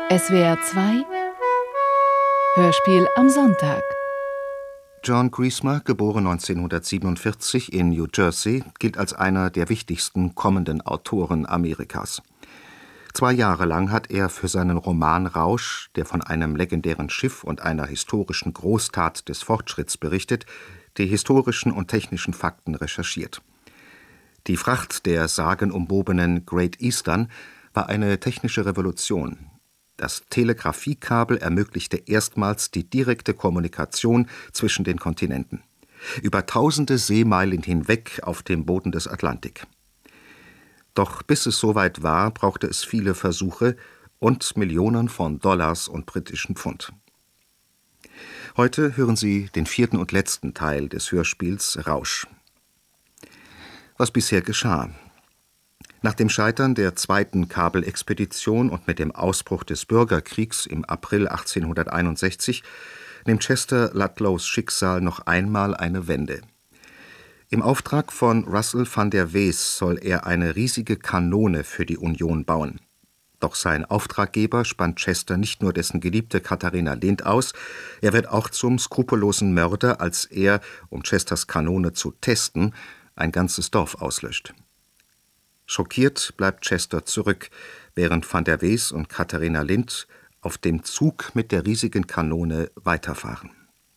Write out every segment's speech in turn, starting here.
SWR 2 Hörspiel am Sonntag. John Grießmer, geboren 1947 in New Jersey, gilt als einer der wichtigsten kommenden Autoren Amerikas. 2 Jahre lang hat er für seinen Roman Rausch, der von einem legendären Schiff und einer historischen Großtat des Fortschritts berichtet, die historischen und technischen Fakten recherchiert. Die Fracht der sagenumwobenen Great Eastern war eine technische Revolution. Das Telegrafiekabel ermöglichte erstmals die direkte Kommunikation zwischen den Kontinenten. Über tausende Seemeilen hinweg auf dem Boden des Atlantik. Doch bis es soweit war, brauchte es viele Versuche und Millionen von Dollars und britischen Pfund. Heute hören Sie den 4. und letzten Teil des Hörspiels Rausch. Was bisher geschah. Nach dem Scheitern der 2. Kabelexpedition und mit dem Ausbruch des Bürgerkriegs im April 1861 nimmt Chester Ludlows Schicksal noch einmal eine Wende. Im Auftrag von Russell van der Wees soll er eine riesige Kanone für die Union bauen. Doch sein Auftraggeber spannt Chester nicht nur dessen geliebte Katharina Lind aus, er wird auch zum skrupellosen Mörder, als er, um Chesters Kanone zu testen, ein ganzes Dorf auslöscht. Schockiert bleibt Chester zurück, während van der Wees und Katharina Lind auf dem Zug mit der riesigen Kanone weiterfahren.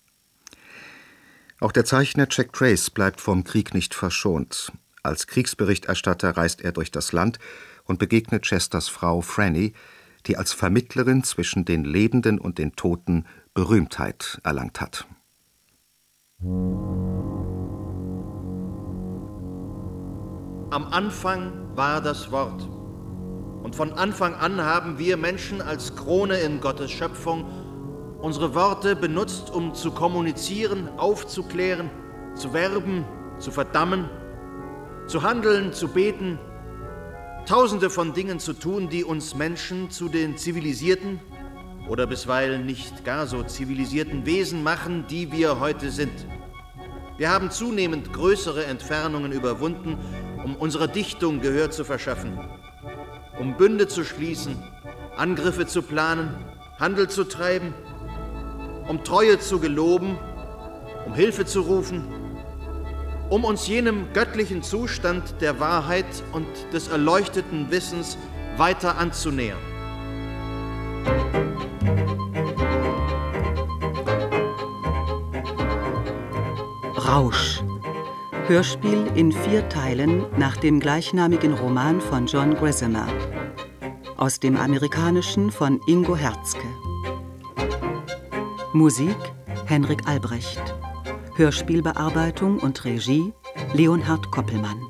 Auch der Zeichner Jack Trace bleibt vom Krieg nicht verschont. Als Kriegsberichterstatter reist er durch das Land und begegnet Chesters Frau Franny, die als Vermittlerin zwischen den Lebenden und den Toten Berühmtheit erlangt hat. Am Anfang war das Wort. Und von Anfang an haben wir Menschen als Krone in Gottes Schöpfung unsere Worte benutzt, um zu kommunizieren, aufzuklären, zu werben, zu verdammen, zu handeln, zu beten, tausende von Dingen zu tun, die uns Menschen zu den zivilisierten oder bisweilen nicht gar so zivilisierten Wesen machen, die wir heute sind. Wir haben zunehmend größere Entfernungen überwunden, um unserer Dichtung Gehör zu verschaffen, um Bünde zu schließen, Angriffe zu planen, Handel zu treiben, um Treue zu geloben, um Hilfe zu rufen, um uns jenem göttlichen Zustand der Wahrheit und des erleuchteten Wissens weiter anzunähern. Rausch. Hörspiel in 4 Teilen nach dem gleichnamigen Roman von John Grießmer. Aus dem Amerikanischen von Ingo Herzke. Musik Henrik Albrecht. Hörspielbearbeitung und Regie Leonhard Koppelmann.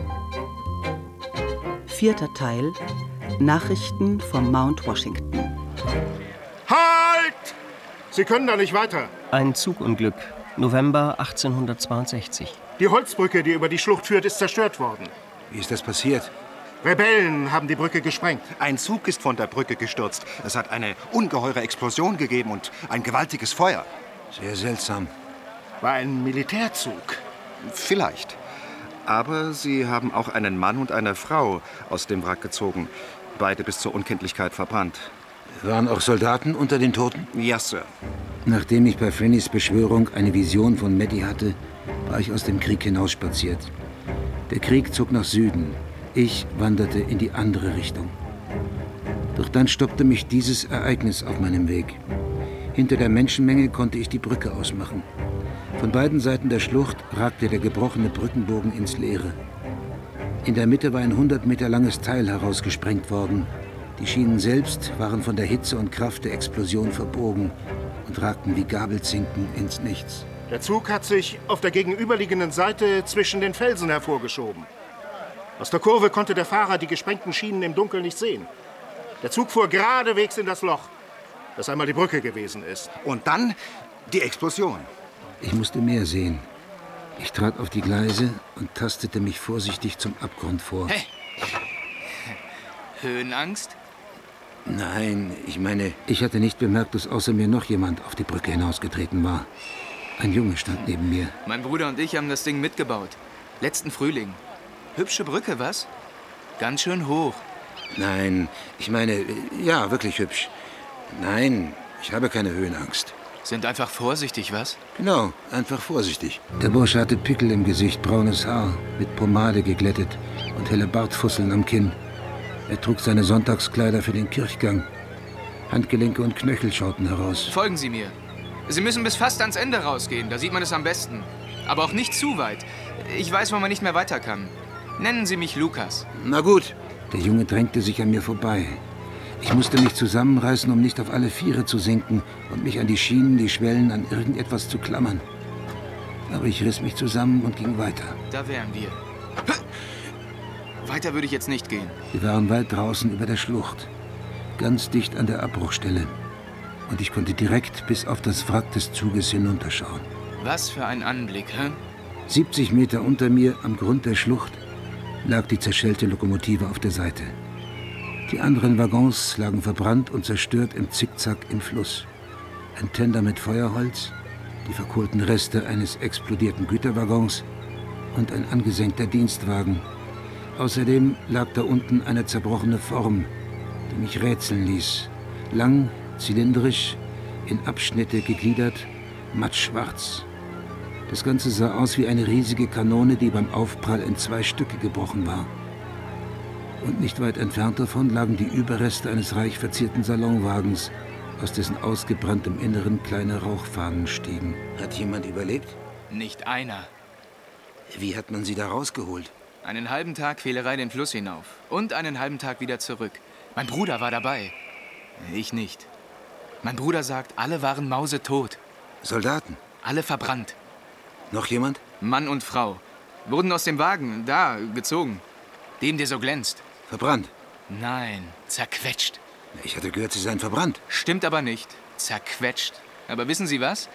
4. Teil Nachrichten vom Mount Washington. Halt! Sie können da nicht weiter. Ein Zugunglück, November 1862. Die Holzbrücke, die über die Schlucht führt, ist zerstört worden. Wie ist das passiert? Rebellen haben die Brücke gesprengt. Ein Zug ist von der Brücke gestürzt. Es hat eine ungeheure Explosion gegeben und ein gewaltiges Feuer. Sehr seltsam. War ein Militärzug. Vielleicht. Aber sie haben auch einen Mann und eine Frau aus dem Wrack gezogen. Beide bis zur Unkenntlichkeit verbrannt. Waren auch Soldaten unter den Toten? Ja, Sir. Nachdem ich bei Frannys Beschwörung eine Vision von Maddie hatte, war ich aus dem Krieg hinausspaziert. Der Krieg zog nach Süden. Ich wanderte in die andere Richtung. Doch dann stoppte mich dieses Ereignis auf meinem Weg. Hinter der Menschenmenge konnte ich die Brücke ausmachen. Von beiden Seiten der Schlucht ragte der gebrochene Brückenbogen ins Leere. In der Mitte war ein 100 Meter langes Teil herausgesprengt worden. Die Schienen selbst waren von der Hitze und Kraft der Explosion verbogen und ragten wie Gabelzinken ins Nichts. Der Zug hat sich auf der gegenüberliegenden Seite zwischen den Felsen hervorgeschoben. Aus der Kurve konnte der Fahrer die gesprengten Schienen im Dunkeln nicht sehen. Der Zug fuhr geradewegs in das Loch, das einmal die Brücke gewesen ist. Und dann die Explosion. Ich musste mehr sehen. Ich trat auf die Gleise und tastete mich vorsichtig zum Abgrund vor. Hey. Höhenangst? Nein, ich hatte nicht bemerkt, dass außer mir noch jemand auf die Brücke hinausgetreten war. Ein Junge stand neben mir. Mein Bruder und ich haben das Ding mitgebaut. Letzten Frühling. Hübsche Brücke, was? Ganz schön hoch. Nein, ja, wirklich hübsch. Nein, ich habe keine Höhenangst. Sind einfach vorsichtig, was? Genau, einfach vorsichtig. Der Bursche hatte Pickel im Gesicht, braunes Haar, mit Pomade geglättet und helle Bartfusseln am Kinn. Er trug seine Sonntagskleider für den Kirchgang. Handgelenke und Knöchel schauten heraus. Folgen Sie mir. Sie müssen bis fast ans Ende rausgehen, da sieht man es am besten. Aber auch nicht zu weit. Ich weiß, wo man nicht mehr weiter kann. Nennen Sie mich Lukas. Na gut. Der Junge drängte sich an mir vorbei. Ich musste mich zusammenreißen, um nicht auf alle Viere zu sinken und mich an die Schienen, die Schwellen, an irgendetwas zu klammern. Aber ich riss mich zusammen und ging weiter. Da wären wir. Weiter würde ich jetzt nicht gehen. Wir waren weit draußen über der Schlucht, ganz dicht an der Abbruchstelle. Und ich konnte direkt bis auf das Wrack des Zuges hinunterschauen. Was für ein Anblick, hä? 70 Meter unter mir, am Grund der Schlucht, lag die zerschellte Lokomotive auf der Seite. Die anderen Waggons lagen verbrannt und zerstört im Zickzack im Fluss. Ein Tender mit Feuerholz, die verkohlten Reste eines explodierten Güterwaggons und ein angesenkter Dienstwagen. Außerdem lag da unten eine zerbrochene Form, die mich rätseln ließ. Lang, zylindrisch, in Abschnitte gegliedert, mattschwarz. Das Ganze sah aus wie eine riesige Kanone, die beim Aufprall in 2 Stücke gebrochen war. Und nicht weit entfernt davon lagen die Überreste eines reich verzierten Salonwagens, aus dessen ausgebranntem Inneren kleine Rauchfahnen stiegen. Hat jemand überlebt? Nicht einer. Wie hat man sie da rausgeholt? Einen halben Tag Quälerei den Fluss hinauf und einen halben Tag wieder zurück. Mein Bruder war dabei. Ich nicht. Mein Bruder sagt, alle waren mausetot. Soldaten? Alle verbrannt. Noch jemand? Mann und Frau. Wurden aus dem Wagen, da, gezogen. Dem, der so glänzt. Verbrannt? Nein, zerquetscht. Ich hatte gehört, sie seien verbrannt. Stimmt aber nicht. Zerquetscht. Aber wissen Sie was?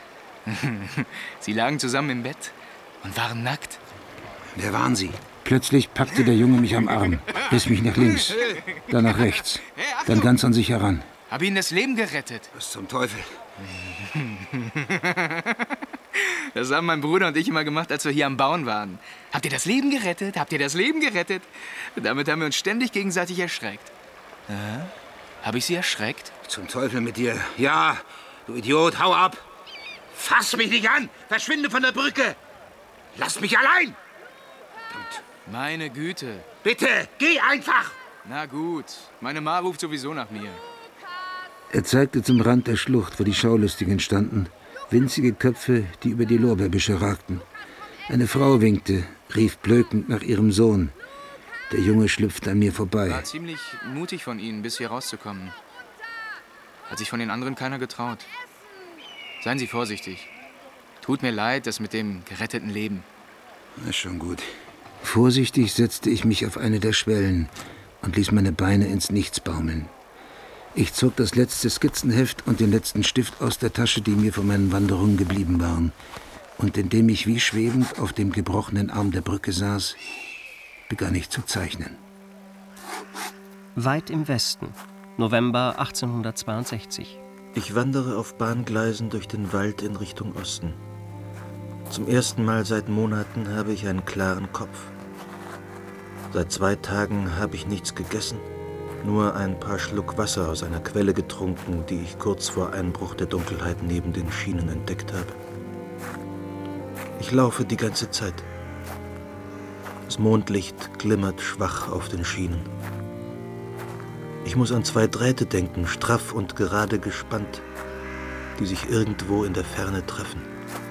Sie lagen zusammen im Bett und waren nackt. Wer waren Sie? Plötzlich packte der Junge mich am Arm, riss mich nach links, dann nach rechts, dann ganz an sich heran. Hab Ihnen das Leben gerettet. Was zum Teufel? Das haben mein Bruder und ich immer gemacht, als wir hier am Bauen waren. Habt ihr das Leben gerettet? Habt ihr das Leben gerettet? Und damit haben wir uns ständig gegenseitig erschreckt. Habe ich Sie erschreckt? Zum Teufel mit dir. Ja, du Idiot, hau ab. Fass mich nicht an. Verschwinde von der Brücke. Lass mich allein. Verdammt. Meine Güte. Bitte, geh einfach. Na gut, meine Ma ruft sowieso nach mir. Er zeigte zum Rand der Schlucht, wo die Schaulustigen standen. Winzige Köpfe, die über die Lorbeerbüsche ragten. Eine Frau winkte, rief blökend nach ihrem Sohn. Der Junge schlüpfte an mir vorbei. War ziemlich mutig von Ihnen, bis hier rauszukommen. Hat sich von den anderen keiner getraut. Seien Sie vorsichtig. Tut mir leid, das mit dem geretteten Leben. Na, schon gut. Vorsichtig setzte ich mich auf eine der Schwellen und ließ meine Beine ins Nichts baumeln. Ich zog das letzte Skizzenheft und den letzten Stift aus der Tasche, die mir von meinen Wanderungen geblieben waren. Und indem ich wie schwebend auf dem gebrochenen Arm der Brücke saß, begann ich zu zeichnen. Weit im Westen, November 1862. Ich wandere auf Bahngleisen durch den Wald in Richtung Osten. Zum ersten Mal seit Monaten habe ich einen klaren Kopf. Seit 2 Tagen habe ich nichts gegessen, nur ein paar Schluck Wasser aus einer Quelle getrunken, die ich kurz vor Einbruch der Dunkelheit neben den Schienen entdeckt habe. Ich laufe die ganze Zeit. Das Mondlicht glimmert schwach auf den Schienen. Ich muss an 2 Drähte denken, straff und gerade gespannt, die sich irgendwo in der Ferne treffen.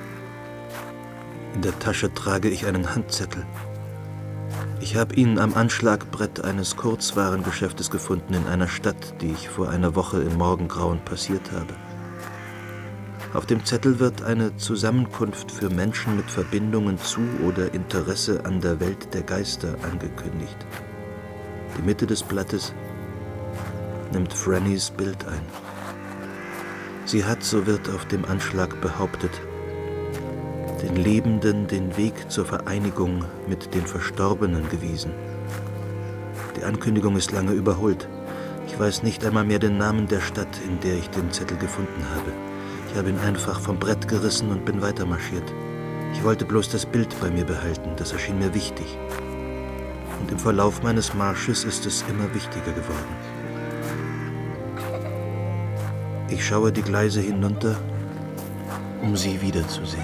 In der Tasche trage ich einen Handzettel. Ich habe ihn am Anschlagbrett eines Kurzwarengeschäftes gefunden in einer Stadt, die ich vor einer Woche im Morgengrauen passiert habe. Auf dem Zettel wird eine Zusammenkunft für Menschen mit Verbindungen zu oder Interesse an der Welt der Geister angekündigt. Die Mitte des Blattes nimmt Frannys Bild ein. Sie hat, so wird auf dem Anschlag behauptet, den Lebenden den Weg zur Vereinigung mit den Verstorbenen gewiesen. Die Ankündigung ist lange überholt. Ich weiß nicht einmal mehr den Namen der Stadt, in der ich den Zettel gefunden habe. Ich habe ihn einfach vom Brett gerissen und bin weitermarschiert. Ich wollte bloß das Bild bei mir behalten, das erschien mir wichtig. Und im Verlauf meines Marsches ist es immer wichtiger geworden. Ich schaue die Gleise hinunter, um sie wiederzusehen.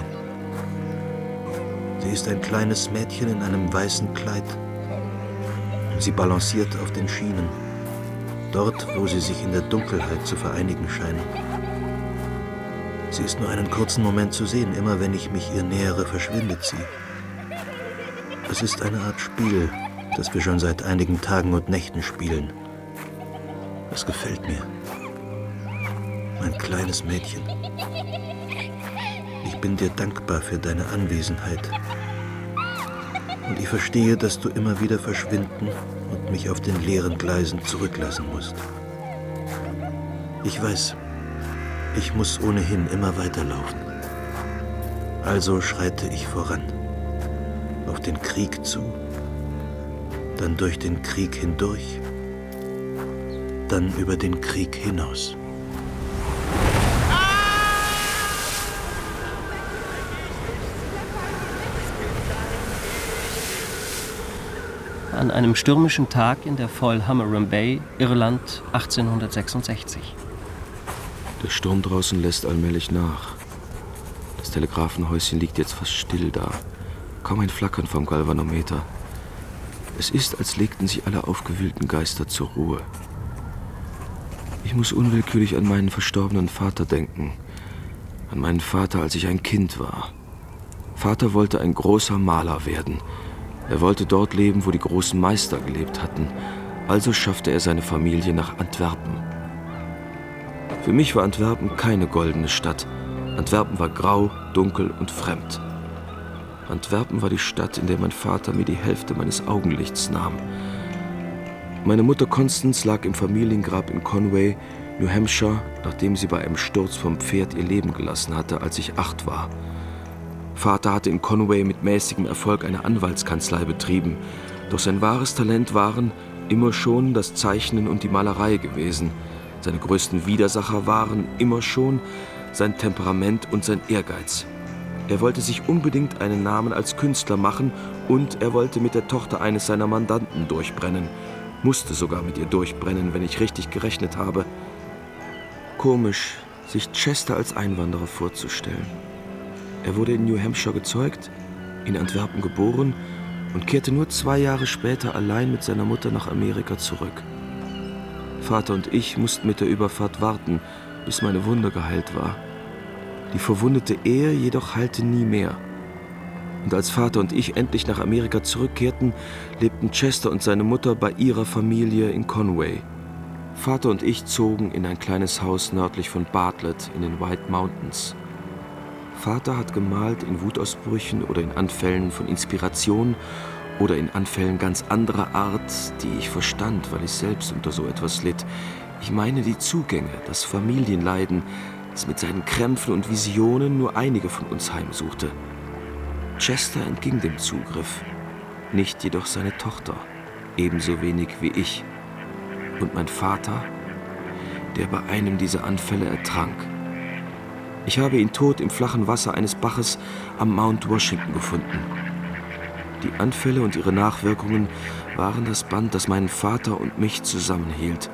Sie ist ein kleines Mädchen in einem weißen Kleid. Und sie balanciert auf den Schienen, dort, wo sie sich in der Dunkelheit zu vereinigen scheinen. Sie ist nur einen kurzen Moment zu sehen, immer wenn ich mich ihr nähere, verschwindet sie. Es ist eine Art Spiel, das wir schon seit einigen Tagen und Nächten spielen. Es gefällt mir. Mein kleines Mädchen. Ich bin dir dankbar für deine Anwesenheit. Und ich verstehe, dass du immer wieder verschwinden und mich auf den leeren Gleisen zurücklassen musst. Ich weiß, ich muss ohnehin immer weiterlaufen. Also schreite ich voran. Auf den Krieg zu, dann durch den Krieg hindurch, dann über den Krieg hinaus. An einem stürmischen Tag in der Foyle-Hammerum Bay, Irland, 1866. Der Sturm draußen lässt allmählich nach. Das Telegrafenhäuschen liegt jetzt fast still da. Kaum ein Flackern vom Galvanometer. Es ist, als legten sich alle aufgewühlten Geister zur Ruhe. Ich muss unwillkürlich an meinen verstorbenen Vater denken. An meinen Vater, als ich ein Kind war. Vater wollte ein großer Maler werden. Er wollte dort leben, wo die großen Meister gelebt hatten. Also schaffte er seine Familie nach Antwerpen. Für mich war Antwerpen keine goldene Stadt. Antwerpen war grau, dunkel und fremd. Antwerpen war die Stadt, in der mein Vater mir die Hälfte meines Augenlichts nahm. Meine Mutter Constance lag im Familiengrab in Conway, New Hampshire, nachdem sie bei einem Sturz vom Pferd ihr Leben gelassen hatte, als ich 8 war. Vater hatte in Conway mit mäßigem Erfolg eine Anwaltskanzlei betrieben, doch sein wahres Talent waren immer schon das Zeichnen und die Malerei gewesen. Seine größten Widersacher waren immer schon sein Temperament und sein Ehrgeiz. Er wollte sich unbedingt einen Namen als Künstler machen und er wollte mit der Tochter eines seiner Mandanten durchbrennen. Musste sogar mit ihr durchbrennen, wenn ich richtig gerechnet habe. Komisch, sich Chester als Einwanderer vorzustellen. Er wurde in New Hampshire gezeugt, in Antwerpen geboren und kehrte nur 2 Jahre später allein mit seiner Mutter nach Amerika zurück. Vater und ich mussten mit der Überfahrt warten, bis meine Wunde geheilt war. Die verwundete Ehe jedoch heilte nie mehr. Und als Vater und ich endlich nach Amerika zurückkehrten, lebten Chester und seine Mutter bei ihrer Familie in Conway. Vater und ich zogen in ein kleines Haus nördlich von Bartlett in den White Mountains. Vater hat gemalt in Wutausbrüchen oder in Anfällen von Inspiration oder in Anfällen ganz anderer Art, die ich verstand, weil ich selbst unter so etwas litt. Ich meine die Zugänge, das Familienleiden, das mit seinen Krämpfen und Visionen nur einige von uns heimsuchte. Chester entging dem Zugriff, nicht jedoch seine Tochter, ebenso wenig wie ich. Und mein Vater, der bei einem dieser Anfälle ertrank. Ich habe ihn tot im flachen Wasser eines Baches am Mount Washington gefunden. Die Anfälle und ihre Nachwirkungen waren das Band, das meinen Vater und mich zusammenhielt.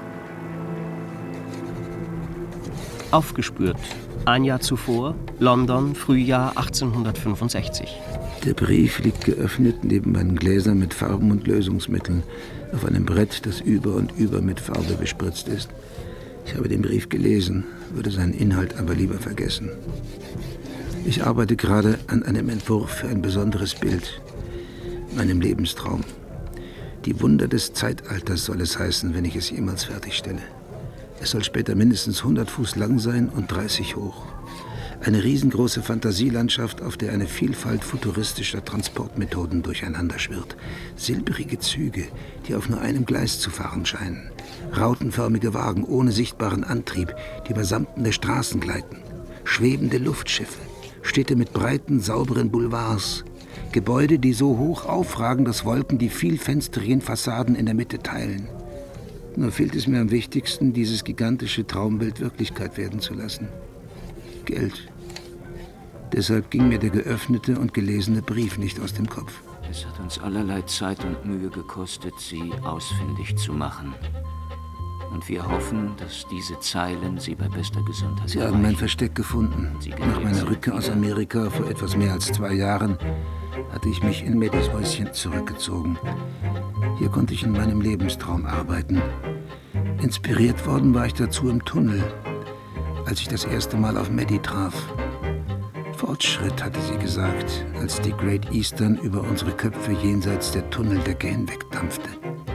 Aufgespürt. Ein Jahr zuvor, London, Frühjahr 1865. Der Brief liegt geöffnet neben meinen Gläsern mit Farben und Lösungsmitteln auf einem Brett, das über und über mit Farbe bespritzt ist. Ich habe den Brief gelesen, würde seinen Inhalt aber lieber vergessen. Ich arbeite gerade an einem Entwurf für ein besonderes Bild, meinem Lebenstraum. Die Wunder des Zeitalters soll es heißen, wenn ich es jemals fertigstelle. Es soll später mindestens 100 Fuß lang sein und 30 hoch. Eine riesengroße Fantasielandschaft, auf der eine Vielfalt futuristischer Transportmethoden durcheinander schwirrt. Silbrige Züge, die auf nur einem Gleis zu fahren scheinen. Rautenförmige Wagen ohne sichtbaren Antrieb, die über samtende Straßen gleiten. Schwebende Luftschiffe, Städte mit breiten, sauberen Boulevards. Gebäude, die so hoch aufragen, dass Wolken die vielfenstrigen Fassaden in der Mitte teilen. Nur fehlt es mir am wichtigsten, dieses gigantische Traumbild Wirklichkeit werden zu lassen. Geld. Deshalb ging mir der geöffnete und gelesene Brief nicht aus dem Kopf. Es hat uns allerlei Zeit und Mühe gekostet, sie ausfindig zu machen. Und wir hoffen, dass diese Zeilen Sie bei bester Gesundheit Sie haben mein Versteck gefunden. Nach meiner Rückkehr aus Amerika vor etwas mehr als 2 Jahren hatte ich mich in Maddys Häuschen zurückgezogen. Hier konnte ich in meinem Lebenstraum arbeiten. Inspiriert worden war ich dazu im Tunnel, als ich das erste Mal auf Maddie traf. Fortschritt, hatte sie gesagt, als die Great Eastern über unsere Köpfe jenseits der Tunneldecke hinwegdampfte.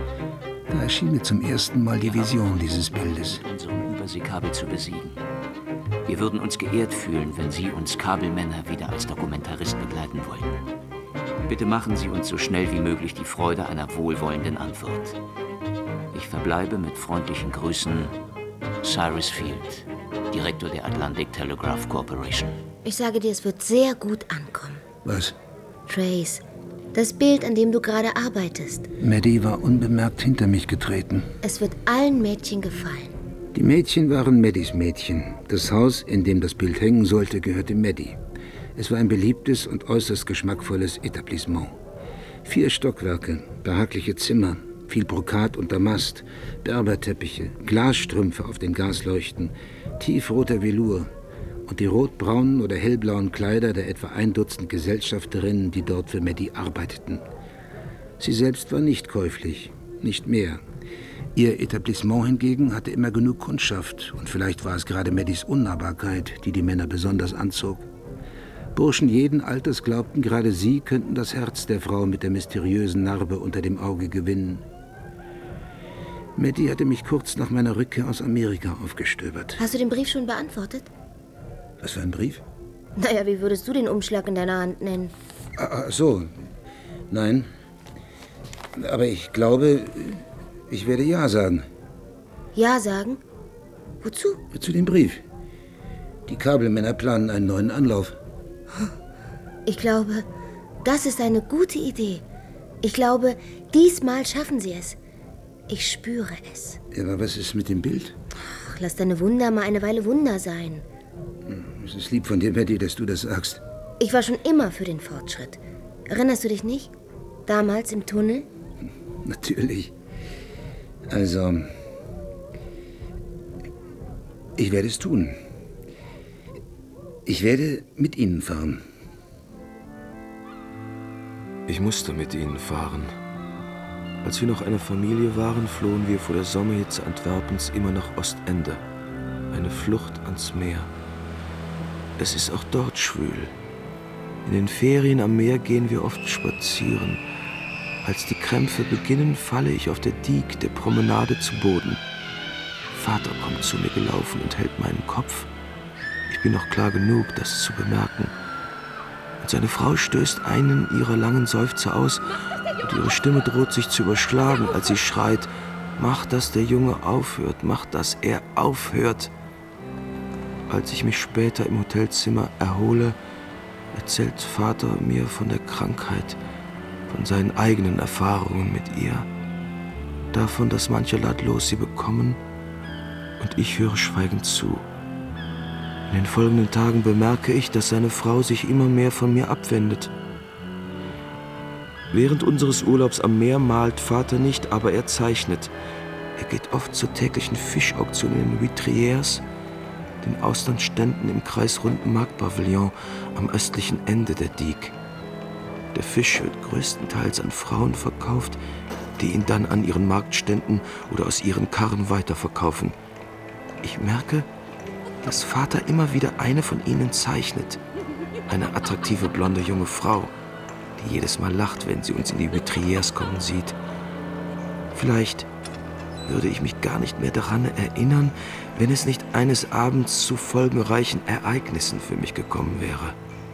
Da erschien mir zum ersten Mal die Vision dieses Bildes. Unseren Überseekabel zu besiegen. Wir würden uns geehrt fühlen, wenn Sie uns Kabelmänner wieder als Dokumentarist begleiten wollten. Bitte machen Sie uns so schnell wie möglich die Freude einer wohlwollenden Antwort. Ich verbleibe mit freundlichen Grüßen, Cyrus Field, Direktor der Atlantic Telegraph Corporation. Ich sage dir, es wird sehr gut ankommen. Was? Trace, das Bild, an dem du gerade arbeitest. Maddie war unbemerkt hinter mich getreten. Es wird allen Mädchen gefallen. Die Mädchen waren Maddies Mädchen. Das Haus, in dem das Bild hängen sollte, gehörte Maddie. Es war ein beliebtes und äußerst geschmackvolles Etablissement. 4 Stockwerke, behagliche Zimmer, viel Brokat und Damast, Berberteppiche, Glasstrümpfe auf den Gasleuchten, tiefroter Velour und die rotbraunen oder hellblauen Kleider der etwa 1 Dutzend Gesellschafterinnen, die dort für Maddie arbeiteten. Sie selbst war nicht käuflich, nicht mehr. Ihr Etablissement hingegen hatte immer genug Kundschaft und vielleicht war es gerade Maddies Unnahbarkeit, die die Männer besonders anzog. Burschen jeden Alters glaubten, gerade sie könnten das Herz der Frau mit der mysteriösen Narbe unter dem Auge gewinnen. Maddie hatte mich kurz nach meiner Rückkehr aus Amerika aufgestöbert. Hast du den Brief schon beantwortet? Was für ein Brief? Naja, wie würdest du den Umschlag in deiner Hand nennen? Ach so. Nein. Aber ich glaube, ich werde Ja sagen. Ja sagen? Wozu? Zu dem Brief. Die Kabelmänner planen einen neuen Anlauf. Ich glaube, das ist eine gute Idee. Ich glaube, diesmal schaffen sie es. Ich spüre es. Ja, aber was ist mit dem Bild? Ach, lass deine Wunder mal eine Weile Wunder sein. Es ist lieb von dir, Maddie, dass du das sagst. Ich war schon immer für den Fortschritt. Erinnerst du dich nicht? Damals im Tunnel? Natürlich. Also, ich werde es tun. Ich werde mit Ihnen fahren. Ich musste mit ihnen fahren. Als wir noch eine Familie waren, flohen wir vor der Sommerhitze Antwerpens immer nach Ostende. Eine Flucht ans Meer. Es ist auch dort schwül. In den Ferien am Meer gehen wir oft spazieren. Als die Krämpfe beginnen, falle ich auf der Digue der Promenade zu Boden. Vater kommt zu mir gelaufen und hält meinen Kopf. Ich bin noch klar genug, das zu bemerken. Und seine Frau stößt einen ihrer langen Seufzer aus und ihre Stimme droht sich zu überschlagen, als sie schreit: Mach, dass der Junge aufhört, mach, dass er aufhört. Als ich mich später im Hotelzimmer erhole, erzählt Vater mir von der Krankheit, von seinen eigenen Erfahrungen mit ihr, davon, dass manche leidlos sie bekommen, und ich höre schweigend zu. In den folgenden Tagen bemerke ich, dass seine Frau sich immer mehr von mir abwendet. Während unseres Urlaubs am Meer malt Vater nicht, aber er zeichnet. Er geht oft zur täglichen Fischauktion in den Vitrières, den Auslandsständen im kreisrunden Marktpavillon am östlichen Ende der Digue. Der Fisch wird größtenteils an Frauen verkauft, die ihn dann an ihren Marktständen oder aus ihren Karren weiterverkaufen. Ich merke, dass Vater immer wieder eine von ihnen zeichnet. Eine attraktive blonde junge Frau, die jedes Mal lacht, wenn sie uns in die Vitrières kommen sieht. Vielleicht würde ich mich gar nicht mehr daran erinnern, wenn es nicht eines Abends zu folgenreichen Ereignissen für mich gekommen wäre.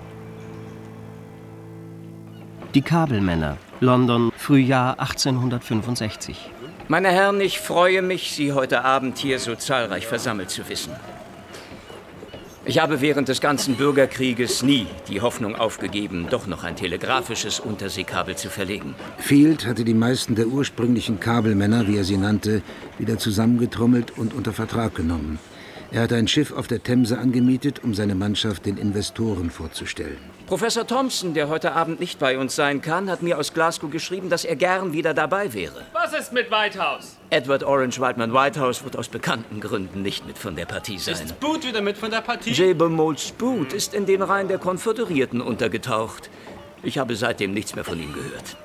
Die Kabelmänner, London, Frühjahr 1865. Meine Herren, ich freue mich, Sie heute Abend hier so zahlreich versammelt zu wissen. Ich habe während des ganzen Bürgerkrieges nie die Hoffnung aufgegeben, doch noch ein telegrafisches Unterseekabel zu verlegen. Field hatte die meisten der ursprünglichen Kabelmänner, wie er sie nannte, wieder zusammengetrommelt und unter Vertrag genommen. Er hat ein Schiff auf der Themse angemietet, um seine Mannschaft den Investoren vorzustellen. Professor Thompson, der heute Abend nicht bei uns sein kann, hat mir aus Glasgow geschrieben, dass er gern wieder dabei wäre. Was ist mit Whitehouse? Edward Orange Wildman Whitehouse wird aus bekannten Gründen nicht mit von der Partie sein. Ist Boot wieder mit von der Partie? Jabal Moulds Boot ist in den Reihen der Konföderierten untergetaucht. Ich habe seitdem nichts mehr von ihm gehört.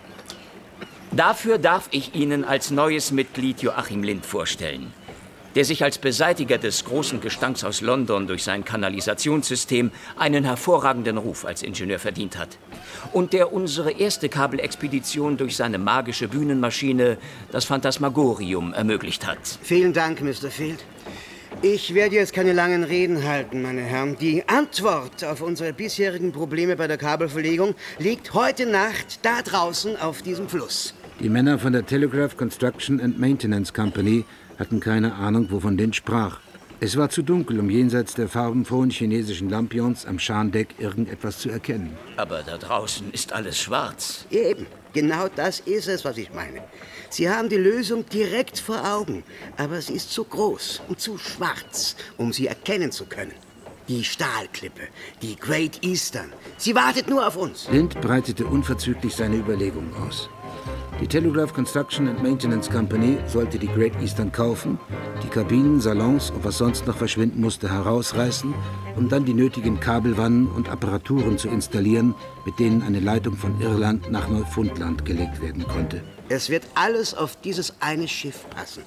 Dafür darf ich Ihnen als neues Mitglied Joachim Lind vorstellen, der sich als Beseitiger des großen Gestanks aus London durch sein Kanalisationssystem einen hervorragenden Ruf als Ingenieur verdient hat. Und der unsere erste Kabelexpedition durch seine magische Bühnenmaschine, das Phantasmagorium, ermöglicht hat. Vielen Dank, Mr. Field. Ich werde jetzt keine langen Reden halten, meine Herren. Die Antwort auf unsere bisherigen Probleme bei der Kabelverlegung liegt heute Nacht da draußen auf diesem Fluss. Die Männer von der Telegraph Construction and Maintenance Company hatten keine Ahnung, wovon Lind sprach. Es war zu dunkel, um jenseits der farbenfrohen chinesischen Lampions am Scharndeck irgendetwas zu erkennen. Aber da draußen ist alles schwarz. Eben, genau das ist es, was ich meine. Sie haben die Lösung direkt vor Augen, aber sie ist zu groß und zu schwarz, um sie erkennen zu können. Die Stahlklippe, die Great Eastern, sie wartet nur auf uns. Lind breitete unverzüglich seine Überlegungen aus. Die Telegraph Construction and Maintenance Company sollte die Great Eastern kaufen, die Kabinen, Salons und was sonst noch verschwinden musste, herausreißen, um dann die nötigen Kabelwannen und Apparaturen zu installieren, mit denen eine Leitung von Irland nach Neufundland gelegt werden konnte. Es wird alles auf dieses eine Schiff passen.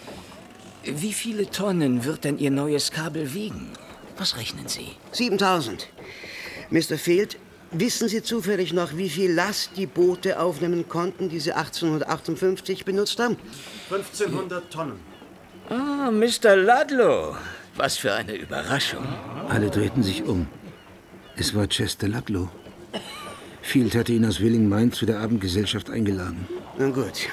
Wie viele Tonnen wird denn Ihr neues Kabel wiegen? Was rechnen Sie? 7000. Mr. Field, wissen Sie zufällig noch, wie viel Last die Boote aufnehmen konnten, die Sie 1858 benutzt haben? 1500 Tonnen. Ah, Mr. Ludlow. Was für eine Überraschung. Alle drehten sich um. Es war Chester Ludlow. Field hatte ihn aus Willing Mind zu der Abendgesellschaft eingeladen. Na gut.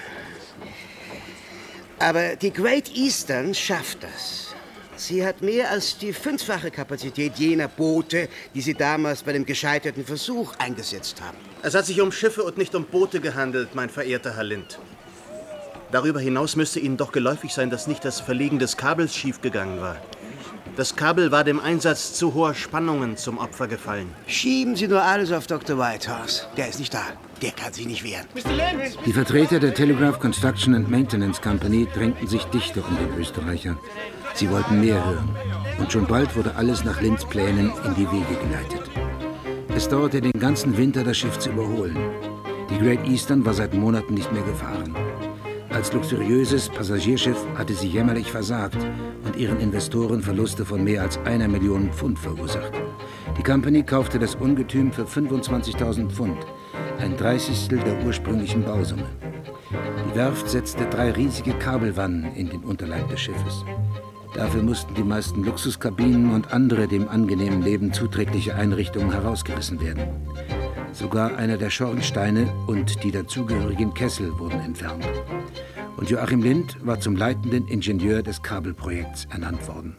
Aber die Great Eastern schafft das. Sie hat mehr als die 5-fache Kapazität jener Boote, die Sie damals bei dem gescheiterten Versuch eingesetzt haben. Es hat sich um Schiffe und nicht um Boote gehandelt, mein verehrter Herr Lind. Darüber hinaus müsste Ihnen doch geläufig sein, dass nicht das Verlegen des Kabels schiefgegangen war. Das Kabel war dem Einsatz zu hoher Spannungen zum Opfer gefallen. Schieben Sie nur alles auf Dr. Whitehouse. Der ist nicht da. Der kann sich nicht wehren. Mr. Lind! Die Vertreter der Telegraph Construction and Maintenance Company drängten sich dichter um den Österreicher. Sie wollten mehr hören. Und schon bald wurde alles nach Linds Plänen in die Wege geleitet. Es dauerte den ganzen Winter, das Schiff zu überholen. Die Great Eastern war seit Monaten nicht mehr gefahren. Als luxuriöses Passagierschiff hatte sie jämmerlich versagt und ihren Investoren Verluste von mehr als 1 Million Pfund verursacht. Die Company kaufte das Ungetüm für 25.000 Pfund, ein 30. der ursprünglichen Bausumme. Die Werft setzte 3 riesige Kabelwannen in den Unterleib des Schiffes. Dafür mussten die meisten Luxuskabinen und andere dem angenehmen Leben zuträgliche Einrichtungen herausgerissen werden. Sogar einer der Schornsteine und die dazugehörigen Kessel wurden entfernt. Und Joachim Lind war zum leitenden Ingenieur des Kabelprojekts ernannt worden.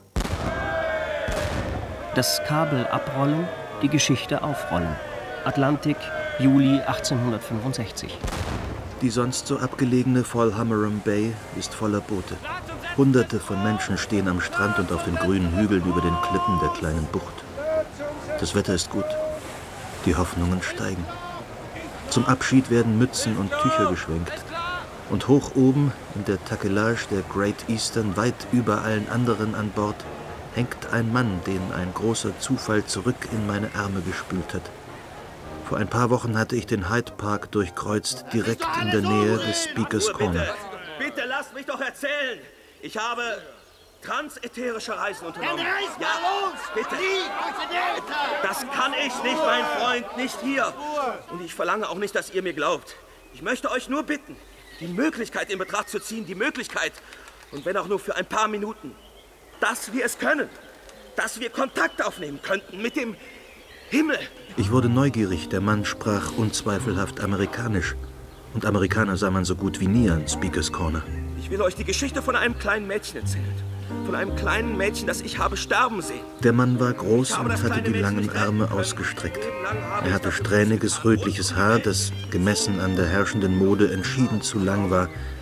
Das Kabel abrollen, die Geschichte aufrollen. Atlantik, Juli 1865. Die sonst so abgelegene Falhammerham Bay ist voller Boote. Hunderte von Menschen stehen am Strand und auf den grünen Hügeln über den Klippen der kleinen Bucht. Das Wetter ist gut. Die Hoffnungen steigen. Zum Abschied werden Mützen und Tücher geschwenkt. Und hoch oben in der Takelage der Great Eastern, weit über allen anderen an Bord, hängt ein Mann, den ein großer Zufall zurück in meine Arme gespült hat. Vor ein paar Wochen hatte ich den Hyde Park durchkreuzt, direkt in der Nähe des Speakers Corner. Bitte lasst mich doch erzählen. Ich habe transätherische Reisen unternommen. Ja, bitte. Das kann ich nicht, mein Freund, nicht hier. Und ich verlange auch nicht, dass ihr mir glaubt. Ich möchte euch nur bitten, die Möglichkeit in Betracht zu ziehen, die Möglichkeit, und wenn auch nur für ein paar Minuten, dass wir es können, dass wir Kontakt aufnehmen könnten mit dem Himmel. Ich wurde neugierig. Der Mann sprach unzweifelhaft Amerikanisch. Und Amerikaner sah man so gut wie nie an Speakers Corner. Ich will euch die Geschichte von einem kleinen Mädchen erzählen. Von einem kleinen Mädchen, das ich habe sterben sehen. Der Mann war groß und hatte die langen Arme ausgestreckt. Er hatte strähniges, rötliches Haar, das, gemessen an der herrschenden Mode, entschieden zu lang war.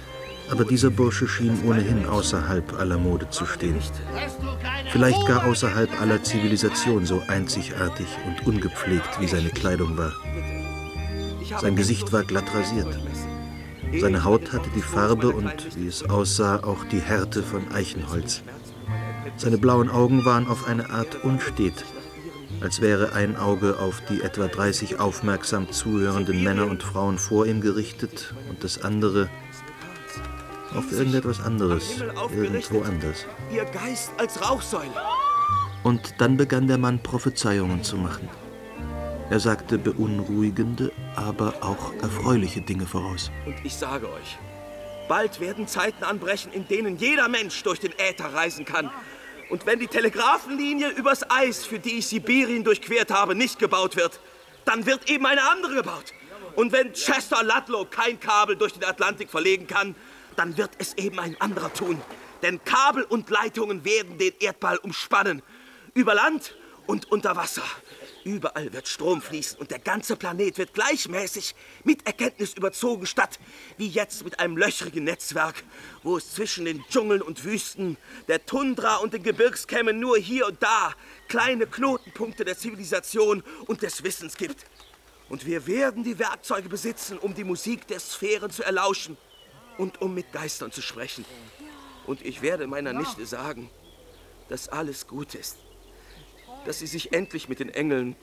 Aber dieser Bursche schien ohnehin außerhalb aller Mode zu stehen. Vielleicht gar außerhalb aller Zivilisation, so einzigartig und ungepflegt wie seine Kleidung war. Sein Gesicht war glatt rasiert. Seine Haut hatte die Farbe und, wie es aussah, auch die Härte von Eichenholz. Seine blauen Augen waren auf eine Art unstet, als wäre ein Auge auf die etwa 30 aufmerksam zuhörenden Männer und Frauen vor ihm gerichtet und das andere auf irgendetwas anderes, irgendwo anders. Ihr Geist als Rauchsäule. Und dann begann der Mann Prophezeiungen zu machen. Er sagte beunruhigende, aber auch erfreuliche Dinge voraus. Und ich sage euch, bald werden Zeiten anbrechen, in denen jeder Mensch durch den Äther reisen kann. Und wenn die Telegrafenlinie übers Eis, für die ich Sibirien durchquert habe, nicht gebaut wird, dann wird eben eine andere gebaut. Und wenn Chester Ludlow kein Kabel durch den Atlantik verlegen kann, dann wird es eben ein anderer tun. Denn Kabel und Leitungen werden den Erdball umspannen. Über Land und unter Wasser. Überall wird Strom fließen und der ganze Planet wird gleichmäßig mit Erkenntnis überzogen, statt wie jetzt mit einem löchrigen Netzwerk, wo es zwischen den Dschungeln und Wüsten, der Tundra und den Gebirgskämmen nur hier und da kleine Knotenpunkte der Zivilisation und des Wissens gibt. Und wir werden die Werkzeuge besitzen, um die Musik der Sphären zu erlauschen und um mit Geistern zu sprechen. Und ich werde meiner Nichte sagen, dass alles gut ist. Dass sie sich endlich mit den Engeln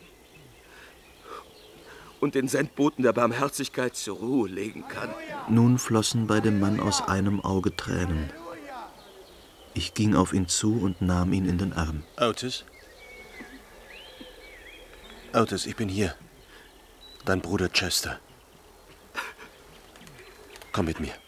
und den Sendboten der Barmherzigkeit zur Ruhe legen kann. Nun flossen bei dem Mann aus einem Auge Tränen. Ich ging auf ihn zu und nahm ihn in den Arm. Otis? Otis, ich bin hier. Dein Bruder Chester. Komm mit mir.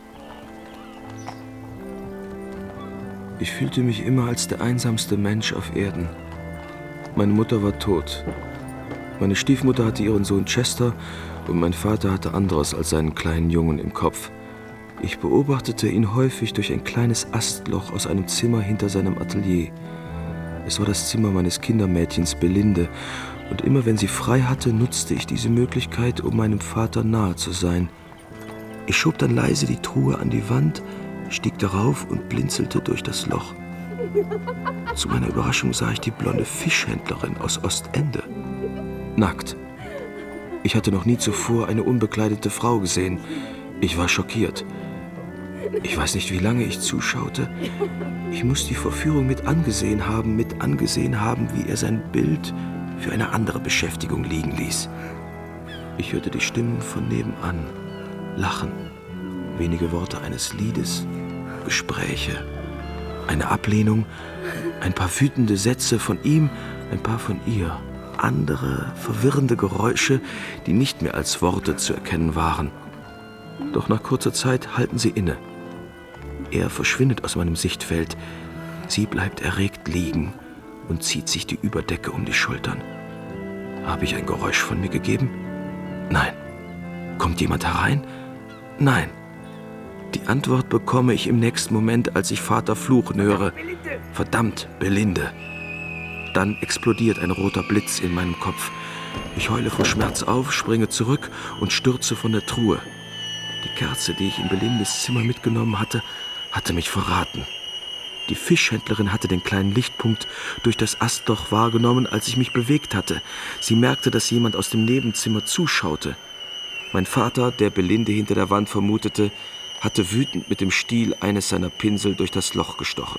Ich fühlte mich immer als der einsamste Mensch auf Erden. Meine Mutter war tot. Meine Stiefmutter hatte ihren Sohn Chester und mein Vater hatte anderes als seinen kleinen Jungen im Kopf. Ich beobachtete ihn häufig durch ein kleines Astloch aus einem Zimmer hinter seinem Atelier. Es war das Zimmer meines Kindermädchens Belinde und immer wenn sie frei hatte, nutzte ich diese Möglichkeit, um meinem Vater nahe zu sein. Ich schob dann leise die Truhe an die Wand, stieg darauf und blinzelte durch das Loch. Zu meiner Überraschung sah ich die blonde Fischhändlerin aus Ostende. Nackt. Ich hatte noch nie zuvor eine unbekleidete Frau gesehen. Ich war schockiert. Ich weiß nicht, wie lange ich zuschaute. Ich muss die Verführung mit angesehen haben, wie er sein Bild für eine andere Beschäftigung liegen ließ. Ich hörte die Stimmen von nebenan, Lachen, wenige Worte eines Liedes, Gespräche, eine Ablehnung, ein paar wütende Sätze von ihm, ein paar von ihr, andere verwirrende Geräusche, die nicht mehr als Worte zu erkennen waren. Doch nach kurzer Zeit halten sie inne. Er verschwindet aus meinem Sichtfeld. Sie bleibt erregt liegen und zieht sich die Überdecke um die Schultern. Habe ich ein Geräusch von mir gegeben? Nein. Kommt jemand herein? Nein. Die Antwort bekomme ich im nächsten Moment, als ich Vater fluchen höre. Verdammt, Belinde. Dann explodiert ein roter Blitz in meinem Kopf. Ich heule vor Schmerz auf, springe zurück und stürze von der Truhe. Die Kerze, die ich in Belindes Zimmer mitgenommen hatte, hatte mich verraten. Die Fischhändlerin hatte den kleinen Lichtpunkt durch das Astloch wahrgenommen, als ich mich bewegt hatte. Sie merkte, dass jemand aus dem Nebenzimmer zuschaute. Mein Vater, der Belinde hinter der Wand vermutete, hatte wütend mit dem Stiel eines seiner Pinsel durch das Loch gestochen.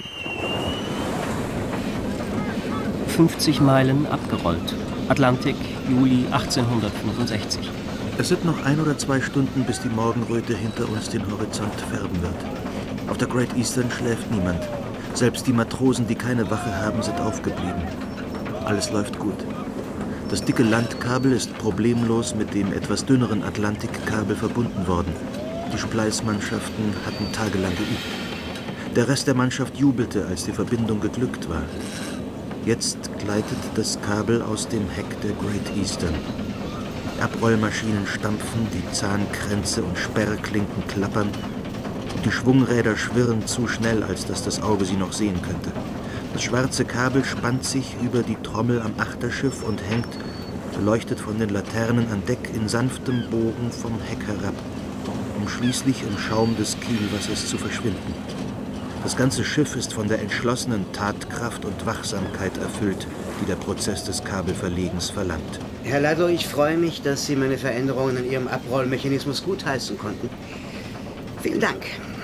50 Meilen abgerollt. Atlantik, Juli 1865. Es sind noch 1 oder 2 Stunden, bis die Morgenröte hinter uns den Horizont färben wird. Auf der Great Eastern schläft niemand. Selbst die Matrosen, die keine Wache haben, sind aufgeblieben. Alles läuft gut. Das dicke Landkabel ist problemlos mit dem etwas dünneren Atlantikkabel verbunden worden. Die Spleißmannschaften hatten tagelang geübt. Der Rest der Mannschaft jubelte, als die Verbindung geglückt war. Jetzt gleitet das Kabel aus dem Heck der Great Eastern. Abrollmaschinen stampfen, die Zahnkränze und Sperrklinken klappern und die Schwungräder schwirren zu schnell, als dass das Auge sie noch sehen könnte. Das schwarze Kabel spannt sich über die Trommel am Achterschiff und hängt, beleuchtet von den Laternen an Deck, in sanftem Bogen vom Heck herab. um schließlich im Schaum des Kielwassers zu verschwinden. Das ganze Schiff ist von der entschlossenen Tatkraft und Wachsamkeit erfüllt, die der Prozess des Kabelverlegens verlangt. Herr Ludlow, ich freue mich, dass Sie meine Veränderungen an Ihrem Abrollmechanismus gutheißen konnten. Vielen Dank.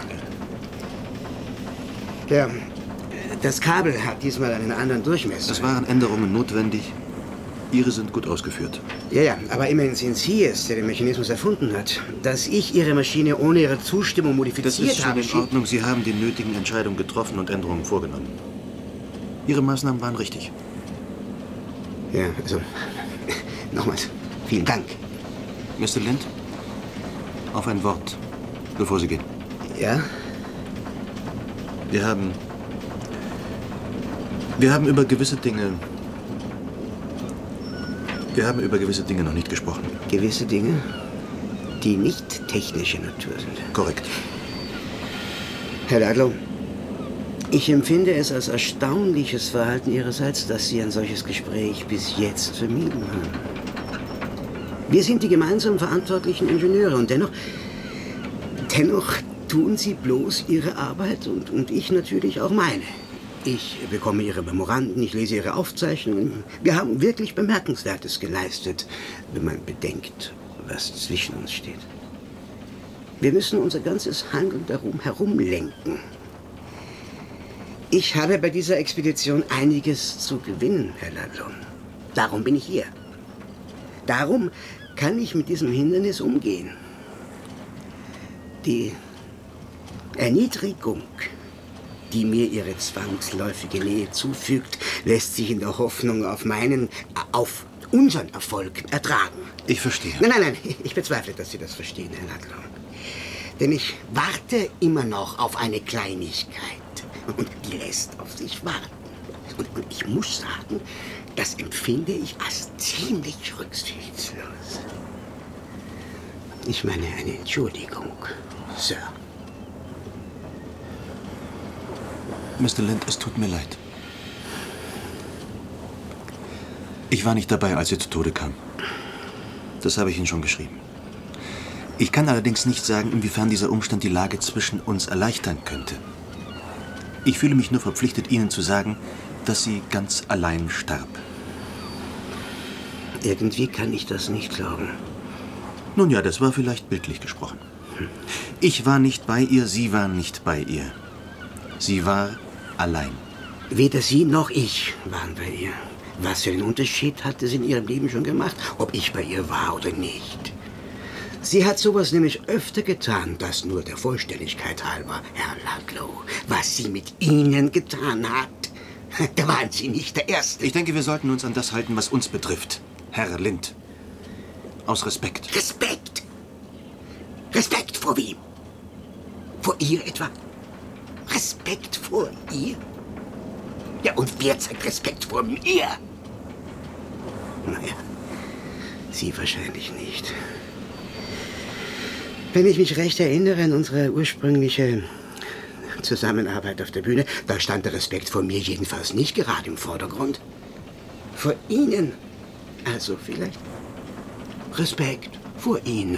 Ja, das Kabel hat diesmal einen anderen Durchmesser. Es waren Änderungen notwendig. Ihre sind gut ausgeführt. Ja, aber immerhin sind Sie es, der den Mechanismus erfunden hat. Dass ich Ihre Maschine ohne Ihre Zustimmung modifiziert habe... Das ist schon in Ordnung. Sie haben die nötigen Entscheidungen getroffen und Änderungen vorgenommen. Ihre Maßnahmen waren richtig. Ja, also... Nochmals, vielen Dank. Mr. Lind, auf ein Wort, bevor Sie gehen. Ja? Wir haben über gewisse Dinge... Wir haben über gewisse Dinge noch nicht gesprochen. Gewisse Dinge, die nicht technischer Natur sind. Korrekt. Herr Ludlow, ich empfinde es als erstaunliches Verhalten Ihrerseits, dass Sie ein solches Gespräch bis jetzt vermieden haben. Wir sind die gemeinsam verantwortlichen Ingenieure und dennoch tun Sie bloß Ihre Arbeit und ich natürlich auch meine. Ich bekomme Ihre Memoranden, ich lese Ihre Aufzeichnungen. Wir haben wirklich Bemerkenswertes geleistet, wenn man bedenkt, was zwischen uns steht. Wir müssen unser ganzes Handeln darum herumlenken. Ich habe bei dieser Expedition einiges zu gewinnen, Herr Ludlow. Darum bin ich hier. Darum kann ich mit diesem Hindernis umgehen. Die Erniedrigung, die mir Ihre zwangsläufige Nähe zufügt, lässt sich in der Hoffnung auf unseren Erfolg ertragen. Ich verstehe. Nein, ich bezweifle, dass Sie das verstehen, Herr Ludlow. Denn ich warte immer noch auf eine Kleinigkeit. Und die lässt auf sich warten. Und ich muss sagen, das empfinde ich als ziemlich rücksichtslos. Ich meine eine Entschuldigung, Sir. Mr. Lind, es tut mir leid. Ich war nicht dabei, als Sie zu Tode kam. Das habe ich Ihnen schon geschrieben. Ich kann allerdings nicht sagen, inwiefern dieser Umstand die Lage zwischen uns erleichtern könnte. Ich fühle mich nur verpflichtet, Ihnen zu sagen, dass sie ganz allein starb. Irgendwie kann ich das nicht glauben. Nun ja, das war vielleicht bildlich gesprochen. Ich war nicht bei ihr, sie war nicht bei ihr. Sie war allein. Weder Sie noch ich waren bei ihr. Was für einen Unterschied hat es in ihrem Leben schon gemacht, ob ich bei ihr war oder nicht? Sie hat sowas nämlich öfter getan, das nur der Vollständigkeit halber, Herr Ludlow. Was sie mit Ihnen getan hat, da waren Sie nicht der Erste. Ich denke, wir sollten uns an das halten, was uns betrifft, Herr Lind. Aus Respekt. Respekt? Respekt vor wem? Vor ihr etwa? Respekt vor ihr? Ja, und wer zeigt Respekt vor mir? Naja, Sie wahrscheinlich nicht. Wenn ich mich recht erinnere an unsere ursprüngliche Zusammenarbeit auf der Bühne, da stand der Respekt vor mir jedenfalls nicht gerade im Vordergrund. Vor Ihnen also vielleicht Respekt vor Ihnen.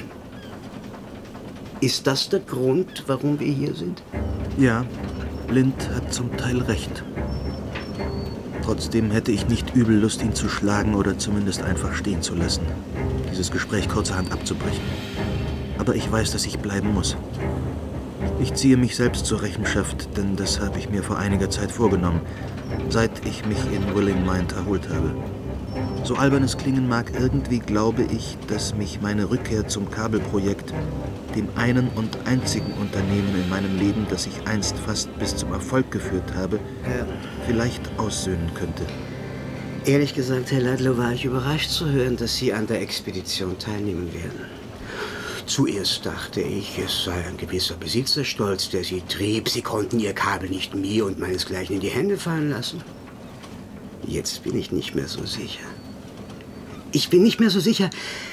Ist das der Grund, warum wir hier sind? Ja, Lind hat zum Teil recht. Trotzdem hätte ich nicht übel Lust, ihn zu schlagen oder zumindest einfach stehen zu lassen, dieses Gespräch kurzerhand abzubrechen. Aber ich weiß, dass ich bleiben muss. Ich ziehe mich selbst zur Rechenschaft, denn das habe ich mir vor einiger Zeit vorgenommen, seit ich mich in Willing Mind erholt habe. So albern es klingen mag, irgendwie glaube ich, dass mich meine Rückkehr zum Kabelprojekt, dem einen und einzigen Unternehmen in meinem Leben, das ich einst fast bis zum Erfolg geführt habe, vielleicht aussöhnen könnte. Ehrlich gesagt, Herr Ludlow, war ich überrascht zu hören, dass Sie an der Expedition teilnehmen werden. Zuerst dachte ich, es sei ein gewisser Besitzerstolz, der Sie trieb. Sie konnten Ihr Kabel nicht mir und meinesgleichen in die Hände fallen lassen. Jetzt bin ich nicht mehr so sicher. Ich bin nicht mehr so sicher,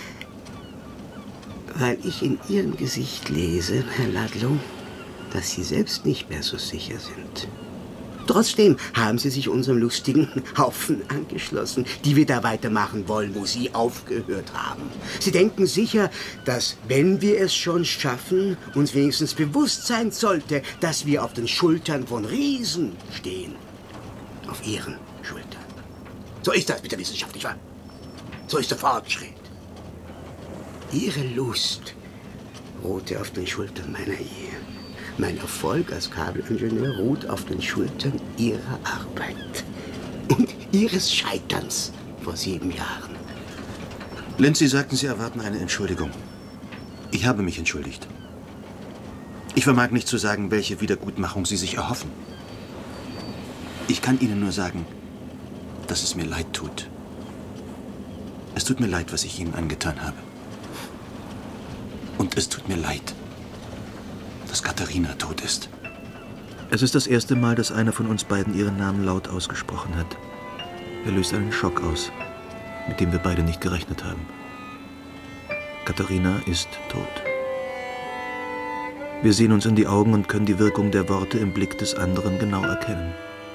weil ich in Ihrem Gesicht lese, Herr Ludlow, dass Sie selbst nicht mehr so sicher sind. Trotzdem haben Sie sich unserem lustigen Haufen angeschlossen, die wir da weitermachen wollen, wo Sie aufgehört haben. Sie denken sicher, dass, wenn wir es schon schaffen, uns wenigstens bewusst sein sollte, dass wir auf den Schultern von Riesen stehen. Auf Ihren Schultern. So ist das mit der Wissenschaft, nicht wahr? So ist der Fortschritt. Ihre Lust ruhte auf den Schultern meiner Ehe. Mein Erfolg als Kabelingenieur ruht auf den Schultern Ihrer Arbeit und Ihres Scheiterns vor 7 Jahren. Lind, Sie sagten, Sie erwarten eine Entschuldigung. Ich habe mich entschuldigt. Ich vermag nicht zu sagen, welche Wiedergutmachung Sie sich erhoffen. Ich kann Ihnen nur sagen, dass es mir leid tut. Es tut mir leid, was ich Ihnen angetan habe. Und es tut mir leid, dass Katharina tot ist. Es ist das erste Mal, dass einer von uns beiden ihren Namen laut ausgesprochen hat. Er löst einen Schock aus, mit dem wir beide nicht gerechnet haben. Katharina ist tot. Wir sehen uns in die Augen und können die Wirkung der Worte im Blick des anderen genau erkennen.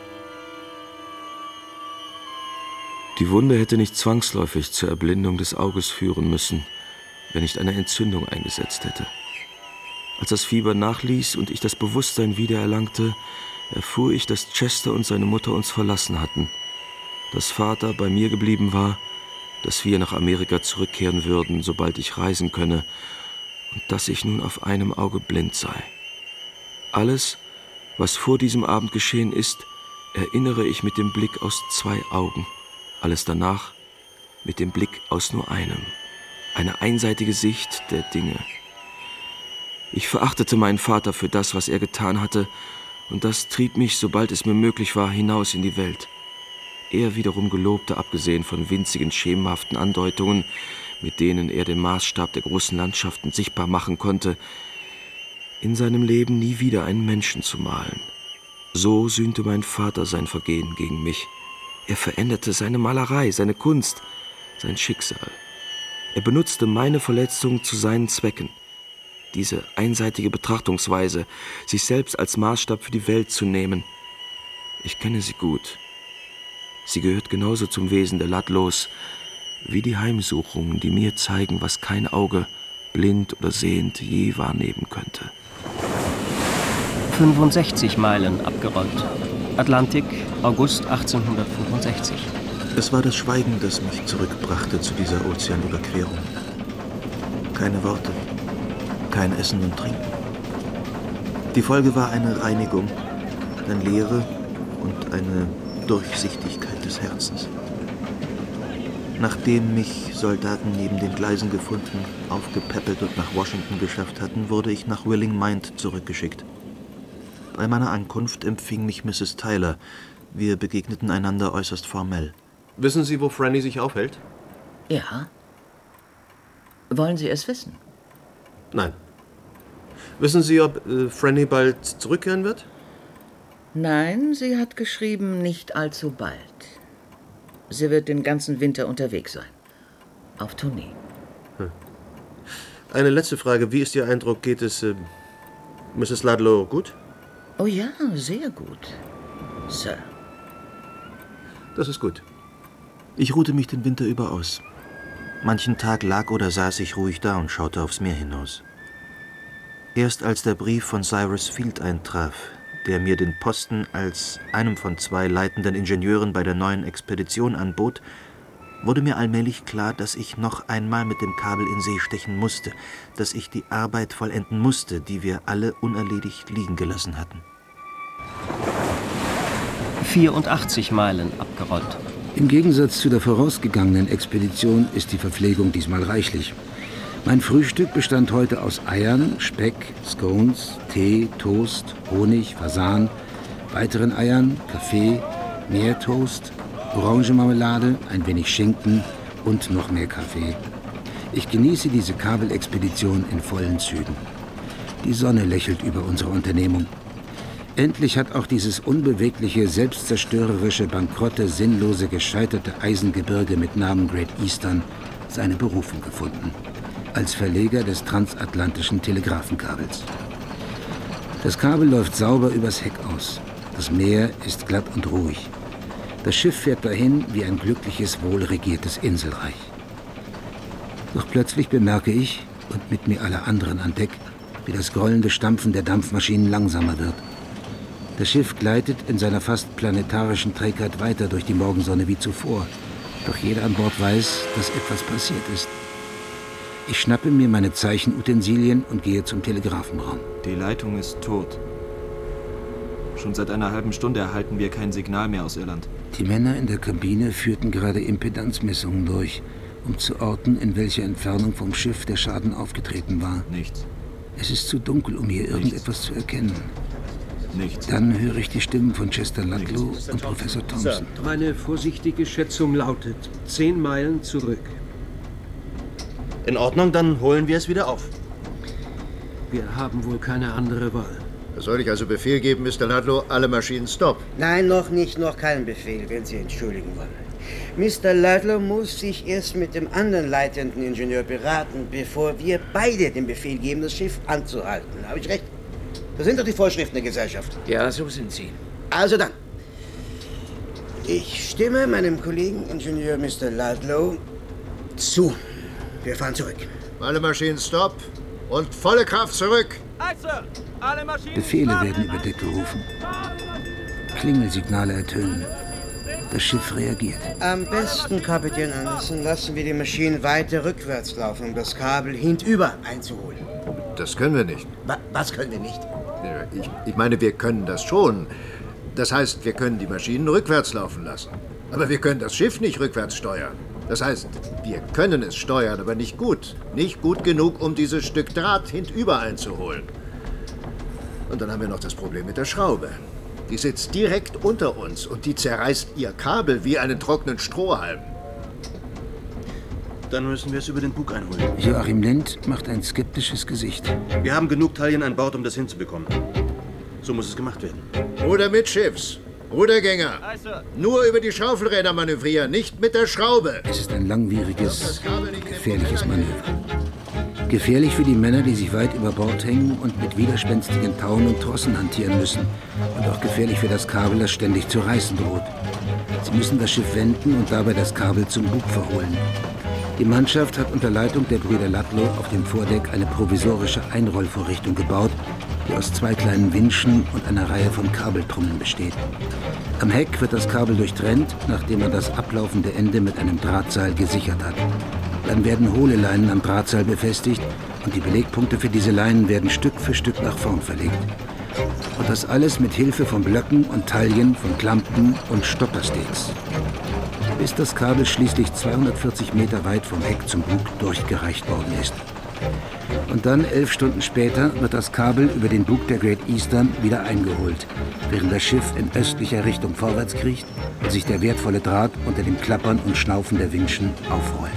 Die Wunde hätte nicht zwangsläufig zur Erblindung des Auges führen müssen, wenn nicht eine Entzündung eingesetzt hätte. Als das Fieber nachließ und ich das Bewusstsein wiedererlangte, erfuhr ich, dass Chester und seine Mutter uns verlassen hatten, dass Vater bei mir geblieben war, dass wir nach Amerika zurückkehren würden, sobald ich reisen könne, und dass ich nun auf einem Auge blind sei. Alles, was vor diesem Abend geschehen ist, erinnere ich mit dem Blick aus 2 Augen. Alles danach mit dem Blick aus nur einem. Eine einseitige Sicht der Dinge. Ich verachtete meinen Vater für das, was er getan hatte, und das trieb mich, sobald es mir möglich war, hinaus in die Welt. Er wiederum gelobte, abgesehen von winzigen, schemenhaften Andeutungen, mit denen er den Maßstab der großen Landschaften sichtbar machen konnte, in seinem Leben nie wieder einen Menschen zu malen. So sühnte mein Vater sein Vergehen gegen mich. Er veränderte seine Malerei, seine Kunst, sein Schicksal. Er benutzte meine Verletzung zu seinen Zwecken. Diese einseitige Betrachtungsweise, sich selbst als Maßstab für die Welt zu nehmen. Ich kenne sie gut. Sie gehört genauso zum Wesen der Ludlows wie die Heimsuchungen, die mir zeigen, was kein Auge, blind oder sehend, je wahrnehmen könnte. 65 Meilen abgerollt. Atlantik, August 1865. Es war das Schweigen, das mich zurückbrachte zu dieser Ozeanüberquerung. Keine Worte, kein Essen und Trinken. Die Folge war eine Reinigung, eine Leere und eine Durchsichtigkeit des Herzens. Nachdem mich Soldaten neben den Gleisen gefunden, aufgepäppelt und nach Washington geschafft hatten, wurde ich nach Willing Mind zurückgeschickt. Bei meiner Ankunft empfing mich Mrs. Tyler. Wir begegneten einander äußerst formell. Wissen Sie, wo Franny sich aufhält? Ja. Wollen Sie es wissen? Nein. Wissen Sie, ob Franny bald zurückkehren wird? Nein, sie hat geschrieben, nicht allzu bald. Sie wird den ganzen Winter unterwegs sein. Auf Tournee. Eine letzte Frage. Wie ist Ihr Eindruck? Geht es Mrs. Ludlow gut? Oh ja, sehr gut, Sir. Das ist gut. Ich ruhte mich den Winter über aus. Manchen Tag lag oder saß ich ruhig da und schaute aufs Meer hinaus. Erst als der Brief von Cyrus Field eintraf, der mir den Posten als einem von 2 leitenden Ingenieuren bei der neuen Expedition anbot, wurde mir allmählich klar, dass ich noch einmal mit dem Kabel in See stechen musste, dass ich die Arbeit vollenden musste, die wir alle unerledigt liegen gelassen hatten. 84 Meilen abgerollt. Im Gegensatz zu der vorausgegangenen Expedition ist die Verpflegung diesmal reichlich. Mein Frühstück bestand heute aus Eiern, Speck, Scones, Tee, Toast, Honig, Fasan, weiteren Eiern, Kaffee, Meertoast, Orangenmarmelade, ein wenig Schinken und noch mehr Kaffee. Ich genieße diese Kabelexpedition in vollen Zügen. Die Sonne lächelt über unsere Unternehmung. Endlich hat auch dieses unbewegliche, selbstzerstörerische, bankrotte, sinnlose, gescheiterte Eisengebirge mit Namen Great Eastern seine Berufung gefunden. Als Verleger des transatlantischen Telegrafenkabels. Das Kabel läuft sauber übers Heck aus. Das Meer ist glatt und ruhig. Das Schiff fährt dahin wie ein glückliches, wohlregiertes Inselreich. Doch plötzlich bemerke ich, und mit mir alle anderen an Deck, wie das grollende Stampfen der Dampfmaschinen langsamer wird. Das Schiff gleitet in seiner fast planetarischen Trägheit weiter durch die Morgensonne wie zuvor. Doch jeder an Bord weiß, dass etwas passiert ist. Ich schnappe mir meine Zeichenutensilien und gehe zum Telegrafenraum. Die Leitung ist tot. Schon seit einer halben Stunde erhalten wir kein Signal mehr aus Irland. Die Männer in der Kabine führten gerade Impedanzmessungen durch, um zu orten, in welcher Entfernung vom Schiff der Schaden aufgetreten war. Nichts. Es ist zu dunkel, um hier irgendetwas zu erkennen. Nichts. Dann höre ich die Stimmen von Chester Ludlow und Professor Thompson. Meine vorsichtige Schätzung lautet 10 Meilen zurück. In Ordnung, dann holen wir es wieder auf. Wir haben wohl keine andere Wahl. Soll ich also Befehl geben, Mr. Ludlow, alle Maschinen stopp? Nein, noch nicht, noch keinen Befehl, wenn Sie entschuldigen wollen. Mr. Ludlow muss sich erst mit dem anderen leitenden Ingenieur beraten, bevor wir beide den Befehl geben, das Schiff anzuhalten. Habe ich recht? Das sind doch die Vorschriften der Gesellschaft. Ja, so sind sie. Also dann. Ich stimme meinem Kollegen Ingenieur Mr. Ludlow zu. Wir fahren zurück. Alle Maschinen stopp und volle Kraft zurück. Alle Maschinen Befehle werden über Deck gerufen. Klingelsignale ertönen. Das Schiff reagiert. Am besten, Kapitän Anderson, lassen wir die Maschinen weiter rückwärts laufen, um das Kabel hinüber einzuholen. Das können wir nicht. Was können wir nicht? Ich meine, wir können das schon. Das heißt, wir können die Maschinen rückwärts laufen lassen. Aber wir können das Schiff nicht rückwärts steuern. Das heißt, wir können es steuern, aber nicht gut. Nicht gut genug, um dieses Stück Draht hinüber einzuholen. Und dann haben wir noch das Problem mit der Schraube. Die sitzt direkt unter uns und die zerreißt ihr Kabel wie einen trockenen Strohhalm. Dann müssen wir es über den Bug einholen. Joachim Lind macht ein skeptisches Gesicht. Wir haben genug Taillen an Bord, um das hinzubekommen. So muss es gemacht werden. Ruder mitschiffs. Rudergänger. Nur über die Schaufelräder manövrieren, nicht mit der Schraube. Es ist ein langwieriges, gefährliches Manöver. Gefährlich für die Männer, die sich weit über Bord hängen und mit widerspenstigen Tauen und Trossen hantieren müssen. Und auch gefährlich für das Kabel, das ständig zu reißen droht. Sie müssen das Schiff wenden und dabei das Kabel zum Bug verholen. Die Mannschaft hat unter Leitung der Brüder Ludlow auf dem Vordeck eine provisorische Einrollvorrichtung gebaut, die aus 2 kleinen Winschen und einer Reihe von Kabeltrommeln besteht. Am Heck wird das Kabel durchtrennt, nachdem man das ablaufende Ende mit einem Drahtseil gesichert hat. Dann werden hohle Leinen am Drahtseil befestigt und die Belegpunkte für diese Leinen werden Stück für Stück nach vorn verlegt. Und das alles mit Hilfe von Blöcken und Taillen, von Klampen und Stoppersticks. Bis das Kabel schließlich 240 Meter weit vom Heck zum Bug durchgereicht worden ist. Und dann 11 Stunden später wird das Kabel über den Bug der Great Eastern wieder eingeholt, während das Schiff in östlicher Richtung vorwärts kriecht und sich der wertvolle Draht unter dem Klappern und Schnaufen der Winschen aufrollt.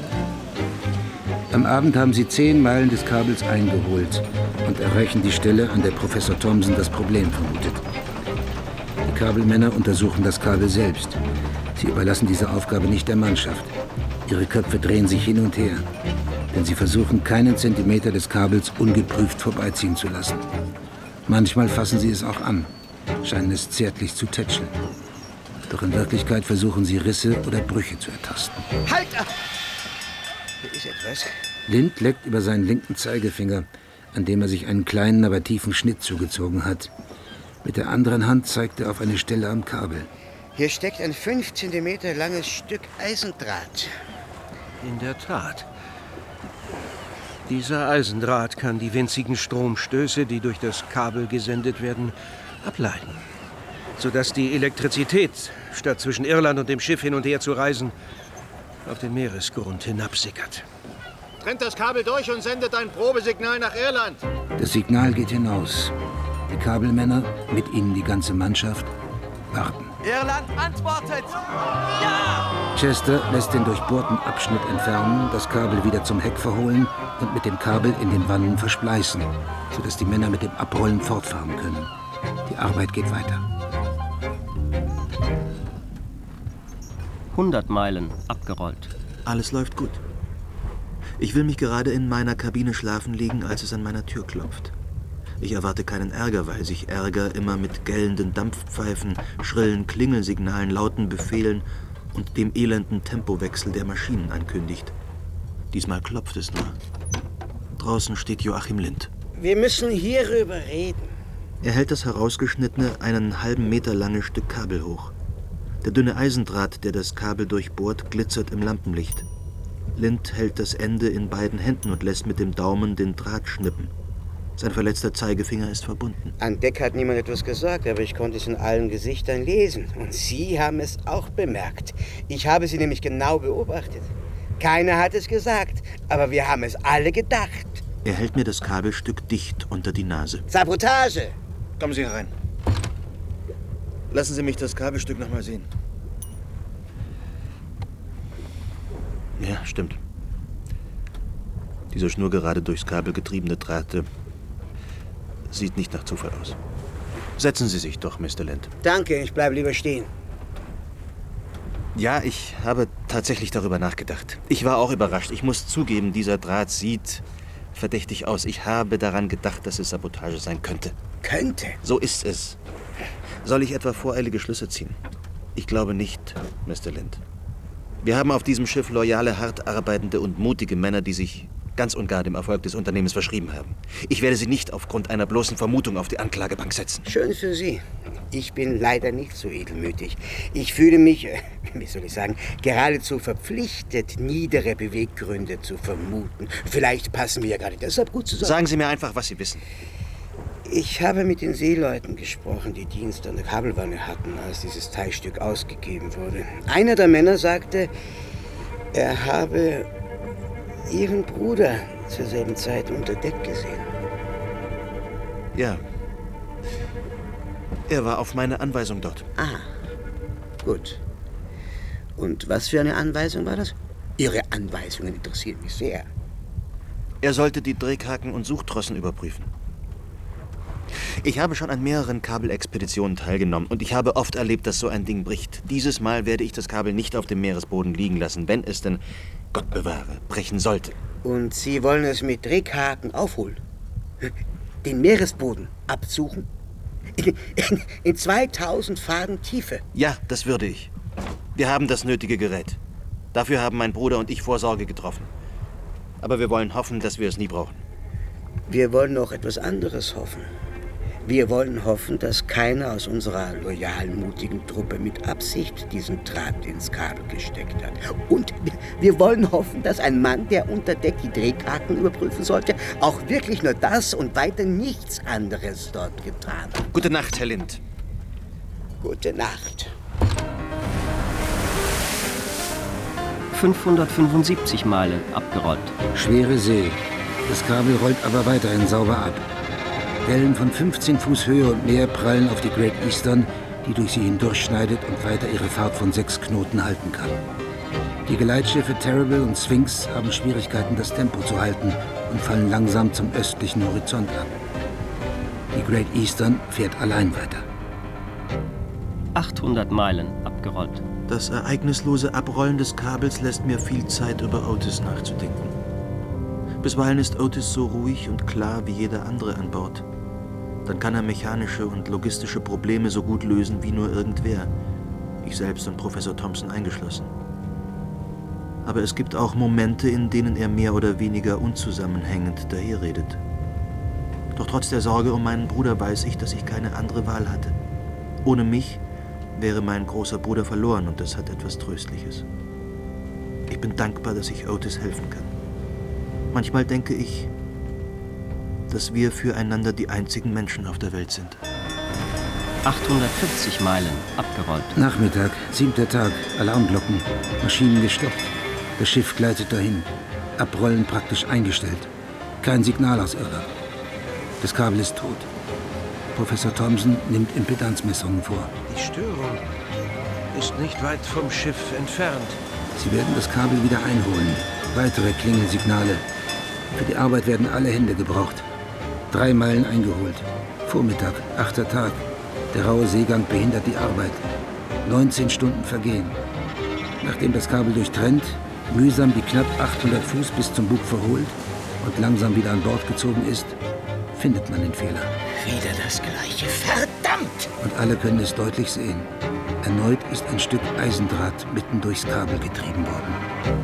Am Abend haben sie 10 Meilen des Kabels eingeholt und erreichen die Stelle, an der Professor Thompson das Problem vermutet. Die Kabelmänner untersuchen das Kabel selbst. Sie überlassen diese Aufgabe nicht der Mannschaft. Ihre Köpfe drehen sich hin und her, denn sie versuchen, keinen Zentimeter des Kabels ungeprüft vorbeiziehen zu lassen. Manchmal fassen sie es auch an, scheinen es zärtlich zu tätscheln. Doch in Wirklichkeit versuchen sie, Risse oder Brüche zu ertasten. Halt! Hier ist etwas. Lind leckt über seinen linken Zeigefinger, an dem er sich einen kleinen, aber tiefen Schnitt zugezogen hat. Mit der anderen Hand zeigt er auf eine Stelle am Kabel. Hier steckt ein 5 Zentimeter langes Stück Eisendraht. In der Tat. Dieser Eisendraht kann die winzigen Stromstöße, die durch das Kabel gesendet werden, ableiten, sodass die Elektrizität, statt zwischen Irland und dem Schiff hin und her zu reisen, auf den Meeresgrund hinabsickert. Trennt das Kabel durch und sendet ein Probesignal nach Irland. Das Signal geht hinaus. Die Kabelmänner, mit ihnen die ganze Mannschaft, warten. Irland antwortet! Ja! Chester lässt den durchbohrten Abschnitt entfernen, das Kabel wieder zum Heck verholen und mit dem Kabel in den Wannen verspleißen, sodass die Männer mit dem Abrollen fortfahren können. Die Arbeit geht weiter. 100 Meilen abgerollt. Alles läuft gut. Ich will mich gerade in meiner Kabine schlafen legen, als es an meiner Tür klopft. Ich erwarte keinen Ärger, weil sich Ärger immer mit gellenden Dampfpfeifen, schrillen Klingelsignalen, lauten Befehlen und dem elenden Tempowechsel der Maschinen ankündigt. Diesmal klopft es nur. Draußen steht Joachim Lind. Wir müssen hierüber reden. Er hält das herausgeschnittene, einen halben Meter lange Stück Kabel hoch. Der dünne Eisendraht, der das Kabel durchbohrt, glitzert im Lampenlicht. Lind hält das Ende in beiden Händen und lässt mit dem Daumen den Draht schnippen. Sein verletzter Zeigefinger ist verbunden. An Deck hat niemand etwas gesagt, aber ich konnte es in allen Gesichtern lesen. Und Sie haben es auch bemerkt. Ich habe Sie nämlich genau beobachtet. Keiner hat es gesagt, aber wir haben es alle gedacht. Er hält mir das Kabelstück dicht unter die Nase. Sabotage! Kommen Sie herein. Lassen Sie mich das Kabelstück noch mal sehen. Ja, stimmt. Dieser schnurgerade durchs Kabel getriebene Draht sieht nicht nach Zufall aus. Setzen Sie sich doch, Mr. Lind. Danke, ich bleibe lieber stehen. Ja, ich habe tatsächlich darüber nachgedacht. Ich war auch überrascht. Ich muss zugeben, dieser Draht sieht verdächtig aus. Ich habe daran gedacht, dass es Sabotage sein könnte. Könnte? So ist es. Soll ich etwa voreilige Schlüsse ziehen? Ich glaube nicht, Mr. Lind. Wir haben auf diesem Schiff loyale, hart arbeitende und mutige Männer, die sich ganz und gar dem Erfolg des Unternehmens verschrieben haben. Ich werde sie nicht aufgrund einer bloßen Vermutung auf die Anklagebank setzen. Schön für Sie. Ich bin leider nicht so edelmütig. Ich fühle mich, wie soll ich sagen, geradezu verpflichtet, niedere Beweggründe zu vermuten. Vielleicht passen wir ja gerade deshalb gut zusammen. Sagen Sie mir einfach, was Sie wissen. Ich habe mit den Seeleuten gesprochen, die Dienst an der Kabelwanne hatten, als dieses Teilstück ausgegeben wurde. Einer der Männer sagte, er habe Ihren Bruder zur selben Zeit unter Deck gesehen. Ja. Er war auf meine Anweisung dort. Ah, gut. Und was für eine Anweisung war das? Ihre Anweisungen interessieren mich sehr. Er sollte die Drehhaken und Suchtrossen überprüfen. Ich habe schon an mehreren Kabelexpeditionen teilgenommen und ich habe oft erlebt, dass so ein Ding bricht. Dieses Mal werde ich das Kabel nicht auf dem Meeresboden liegen lassen, wenn es denn, Gott bewahre, brechen sollte. Und Sie wollen es mit Drehhaken aufholen? Den Meeresboden absuchen? In 2000 Faden Tiefe? Ja, das würde ich. Wir haben das nötige Gerät. Dafür haben mein Bruder und ich Vorsorge getroffen. Aber wir wollen hoffen, dass wir es nie brauchen. Wir wollen noch etwas anderes hoffen. Wir wollen hoffen, dass keiner aus unserer loyalen, mutigen Truppe mit Absicht diesen Draht ins Kabel gesteckt hat. Und wir wollen hoffen, dass ein Mann, der unter Deck die Drehhaken überprüfen sollte, auch wirklich nur das und weiter nichts anderes dort getan hat. Gute Nacht, Herr Lind. Gute Nacht. 575 Meilen abgerollt. Schwere See. Das Kabel rollt aber weiterhin sauber ab. Wellen von 15 Fuß Höhe und mehr prallen auf die Great Eastern, die durch sie hindurchschneidet und weiter ihre Fahrt von 6 Knoten halten kann. Die Geleitschiffe Terrible und Sphinx haben Schwierigkeiten, das Tempo zu halten und fallen langsam zum östlichen Horizont ab. Die Great Eastern fährt allein weiter. 800 Meilen abgerollt. Das ereignislose Abrollen des Kabels lässt mir viel Zeit, über Otis nachzudenken. Bisweilen ist Otis so ruhig und klar wie jeder andere an Bord. Dann kann er mechanische und logistische Probleme so gut lösen wie nur irgendwer. Ich selbst und Professor Thompson eingeschlossen. Aber es gibt auch Momente, in denen er mehr oder weniger unzusammenhängend daherredet. Doch trotz der Sorge um meinen Bruder weiß ich, dass ich keine andere Wahl hatte. Ohne mich wäre mein großer Bruder verloren und das hat etwas Tröstliches. Ich bin dankbar, dass ich Otis helfen kann. Manchmal denke ich, dass wir füreinander die einzigen Menschen auf der Welt sind. 840 Meilen abgerollt. Nachmittag, 7. Tag, Alarmglocken, Maschinen gestoppt. Das Schiff gleitet dahin. Abrollen praktisch eingestellt. Kein Signal aus Irland. Das Kabel ist tot. Professor Thompson nimmt Impedanzmessungen vor. Die Störung ist nicht weit vom Schiff entfernt. Sie werden das Kabel wieder einholen. Weitere Klingelsignale. Für die Arbeit werden alle Hände gebraucht. 3 Meilen eingeholt. Vormittag, 8. Tag. Der raue Seegang behindert die Arbeit. 19 Stunden vergehen. Nachdem das Kabel durchtrennt, mühsam die knapp 800 Fuß bis zum Bug verholt und langsam wieder an Bord gezogen ist, findet man den Fehler. Wieder das Gleiche. Verdammt! Und alle können es deutlich sehen. Erneut ist ein Stück Eisendraht mitten durchs Kabel getrieben worden.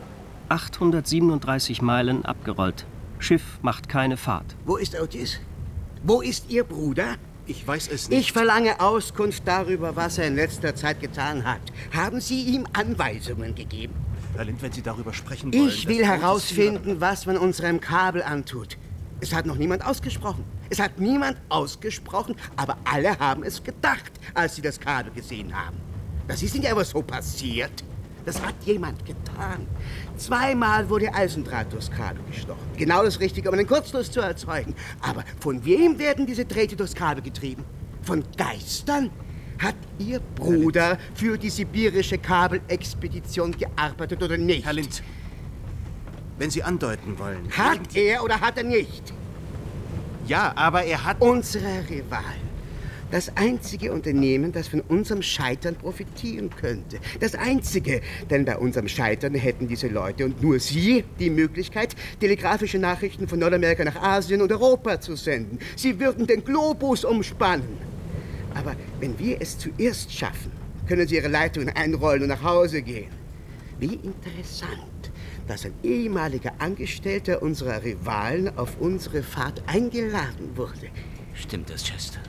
837 Meilen abgerollt. Schiff macht keine Fahrt. Wo ist Otis? Wo ist Ihr Bruder? Ich weiß es nicht. Ich verlange Auskunft darüber, was er in letzter Zeit getan hat. Haben Sie ihm Anweisungen gegeben? Herr Lind, wenn Sie darüber sprechen wollen... Ich will herausfinden, was man unserem Kabel antut. Es hat noch niemand ausgesprochen. Es hat niemand ausgesprochen, aber alle haben es gedacht, als sie das Kabel gesehen haben. Das ist nicht einfach so passiert. Das hat jemand getan. 2-mal wurde Eisendraht durchs Kabel gestochen. Genau das Richtige, um einen Kurzschluss zu erzeugen. Aber von wem werden diese Drähte durchs Kabel getrieben? Von Geistern? Hat Ihr Bruder für die sibirische Kabelexpedition gearbeitet oder nicht? Herr Lind, wenn Sie andeuten wollen... Hat er oder hat er nicht? Ja, aber er hat... Unsere Rivalen. Das einzige Unternehmen, das von unserem Scheitern profitieren könnte. Das einzige. Denn bei unserem Scheitern hätten diese Leute und nur Sie die Möglichkeit, telegrafische Nachrichten von Nordamerika nach Asien und Europa zu senden. Sie würden den Globus umspannen. Aber wenn wir es zuerst schaffen, können Sie Ihre Leitungen einrollen und nach Hause gehen. Wie interessant, dass ein ehemaliger Angestellter unserer Rivalen auf unsere Fahrt eingeladen wurde. Stimmt das, Chester?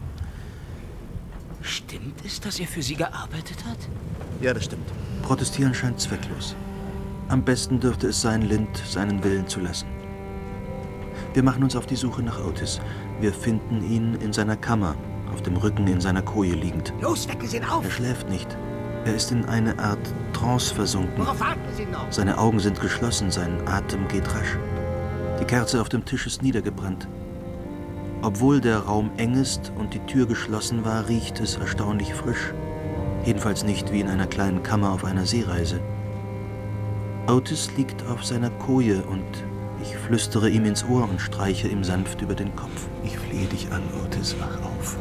Stimmt es, dass er für Sie gearbeitet hat? Ja, das stimmt. Protestieren scheint zwecklos. Am besten dürfte es sein, Lind seinen Willen zu lassen. Wir machen uns auf die Suche nach Otis. Wir finden ihn in seiner Kammer, auf dem Rücken in seiner Koje liegend. Los, wecken Sie ihn auf! Er schläft nicht. Er ist in eine Art Trance versunken. Worauf warten Sie noch? Seine Augen sind geschlossen, sein Atem geht rasch. Die Kerze auf dem Tisch ist niedergebrannt. Obwohl der Raum eng ist und die Tür geschlossen war, riecht es erstaunlich frisch. Jedenfalls nicht wie in einer kleinen Kammer auf einer Seereise. Otis liegt auf seiner Koje und ich flüstere ihm ins Ohr und streiche ihm sanft über den Kopf. Ich flehe dich an, Otis, wach auf.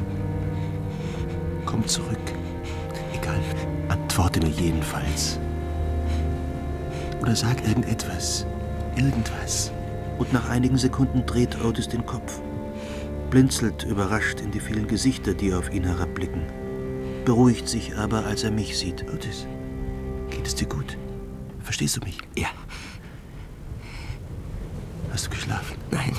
Komm zurück. Egal, antworte mir jedenfalls. Oder sag irgendetwas. Irgendwas. Und nach einigen Sekunden dreht Otis den Kopf. Blinzelt überrascht in die vielen Gesichter, die auf ihn herabblicken. Beruhigt sich aber, als er mich sieht. Otis, geht es dir gut? Verstehst du mich? Ja. Hast du geschlafen? Nein.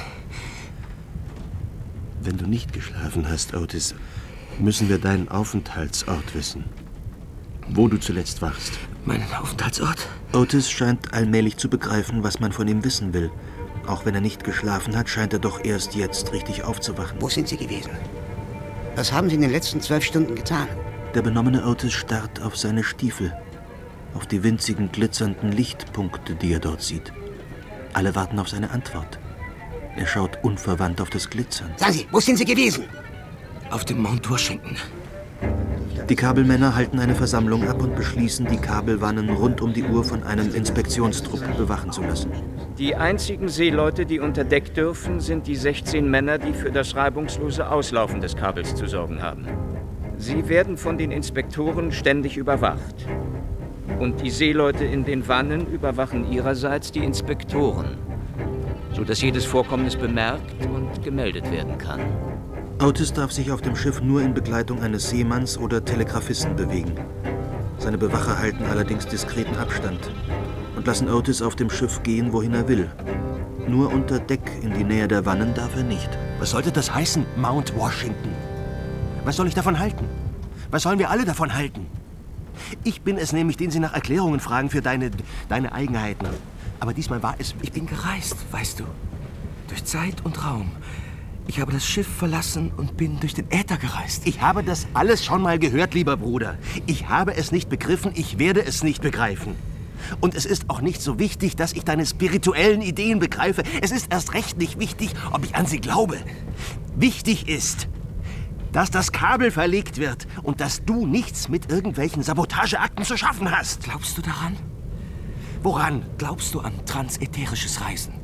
Wenn du nicht geschlafen hast, Otis, müssen wir deinen Aufenthaltsort wissen. Wo du zuletzt warst. Meinen Aufenthaltsort? Otis scheint allmählich zu begreifen, was man von ihm wissen will. Auch wenn er nicht geschlafen hat, scheint er doch erst jetzt richtig aufzuwachen. Wo sind Sie gewesen? Was haben Sie in den letzten 12 Stunden getan? Der benommene Otis starrt auf seine Stiefel, auf die winzigen, glitzernden Lichtpunkte, die er dort sieht. Alle warten auf seine Antwort. Er schaut unverwandt auf das Glitzern. Sagen Sie, wo sind Sie gewesen? Auf dem Mount Washington. Die Kabelmänner halten eine Versammlung ab und beschließen, die Kabelwannen rund um die Uhr von einem Inspektionstrupp bewachen zu lassen. Die einzigen Seeleute, die unter Deck dürfen, sind die 16 Männer, die für das reibungslose Auslaufen des Kabels zu sorgen haben. Sie werden von den Inspektoren ständig überwacht. Und die Seeleute in den Wannen überwachen ihrerseits die Inspektoren, sodass jedes Vorkommnis bemerkt und gemeldet werden kann. Otis darf sich auf dem Schiff nur in Begleitung eines Seemanns oder Telegrafisten bewegen. Seine Bewacher halten allerdings diskreten Abstand und lassen Otis auf dem Schiff gehen, wohin er will. Nur unter Deck in die Nähe der Wannen darf er nicht. Was sollte das heißen, Mount Washington? Was soll ich davon halten? Was sollen wir alle davon halten? Ich bin es nämlich, den Sie nach Erklärungen fragen für deine Eigenheiten. Aber diesmal war es... Ich bin gereist, weißt du. Durch Zeit und Raum. Ich habe das Schiff verlassen und bin durch den Äther gereist. Ich habe das alles schon mal gehört, lieber Bruder. Ich habe es nicht begriffen, ich werde es nicht begreifen. Und es ist auch nicht so wichtig, dass ich deine spirituellen Ideen begreife. Es ist erst recht nicht wichtig, ob ich an sie glaube. Wichtig ist, dass das Kabel verlegt wird und dass du nichts mit irgendwelchen Sabotageakten zu schaffen hast. Glaubst du daran? Woran? Glaubst du an transätherisches Reisen?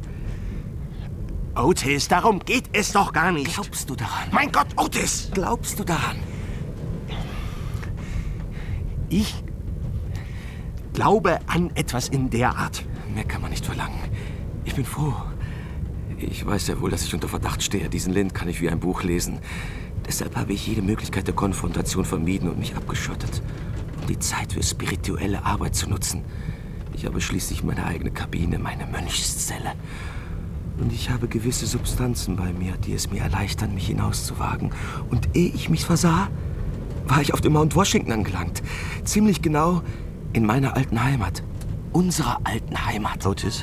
Otis, darum geht es doch gar nicht. Glaubst du daran? Mein Gott, Otis! Glaubst du daran? Ich glaube an etwas in der Art. Mehr kann man nicht verlangen. Ich bin froh. Ich weiß ja wohl, dass ich unter Verdacht stehe. Diesen Lind kann ich wie ein Buch lesen. Deshalb habe ich jede Möglichkeit der Konfrontation vermieden und mich abgeschottet, um die Zeit für spirituelle Arbeit zu nutzen. Ich habe schließlich meine eigene Kabine, meine Mönchszelle. Und ich habe gewisse Substanzen bei mir, die es mir erleichtern, mich hinauszuwagen. Und ehe ich mich versah, war ich auf dem Mount Washington angelangt. Ziemlich genau in meiner alten Heimat. Unserer alten Heimat. Otis,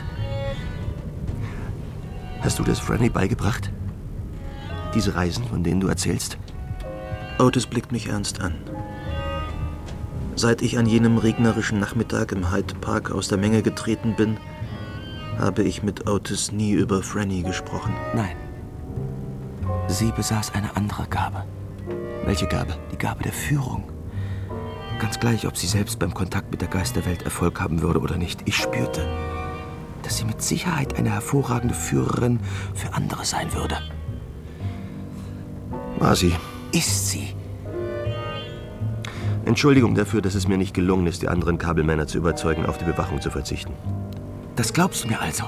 hast du das Franny beigebracht? Diese Reisen, von denen du erzählst? Otis blickt mich ernst an. Seit ich an jenem regnerischen Nachmittag im Hyde Park aus der Menge getreten bin, habe ich mit Otis nie über Franny gesprochen. Nein. Sie besaß eine andere Gabe. Welche Gabe? Die Gabe der Führung. Ganz gleich, ob sie selbst beim Kontakt mit der Geisterwelt Erfolg haben würde oder nicht. Ich spürte, dass sie mit Sicherheit eine hervorragende Führerin für andere sein würde. War sie? Ist sie? Entschuldigung dafür, dass es mir nicht gelungen ist, die anderen Kabelmänner zu überzeugen, auf die Bewachung zu verzichten. Das glaubst du mir also?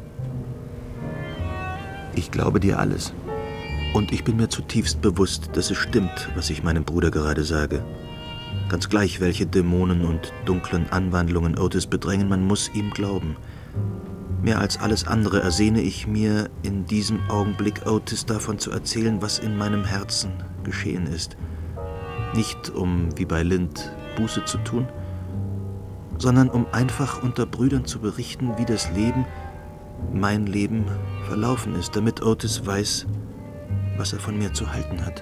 Ich glaube dir alles. Und ich bin mir zutiefst bewusst, dass es stimmt, was ich meinem Bruder gerade sage. Ganz gleich, welche Dämonen und dunklen Anwandlungen Otis bedrängen, man muss ihm glauben. Mehr als alles andere ersehne ich mir, in diesem Augenblick Otis davon zu erzählen, was in meinem Herzen geschehen ist. Nicht um, wie bei Lind, Buße zu tun, sondern um einfach unter Brüdern zu berichten, wie das Leben, mein Leben, verlaufen ist, damit Otis weiß, was er von mir zu halten hat.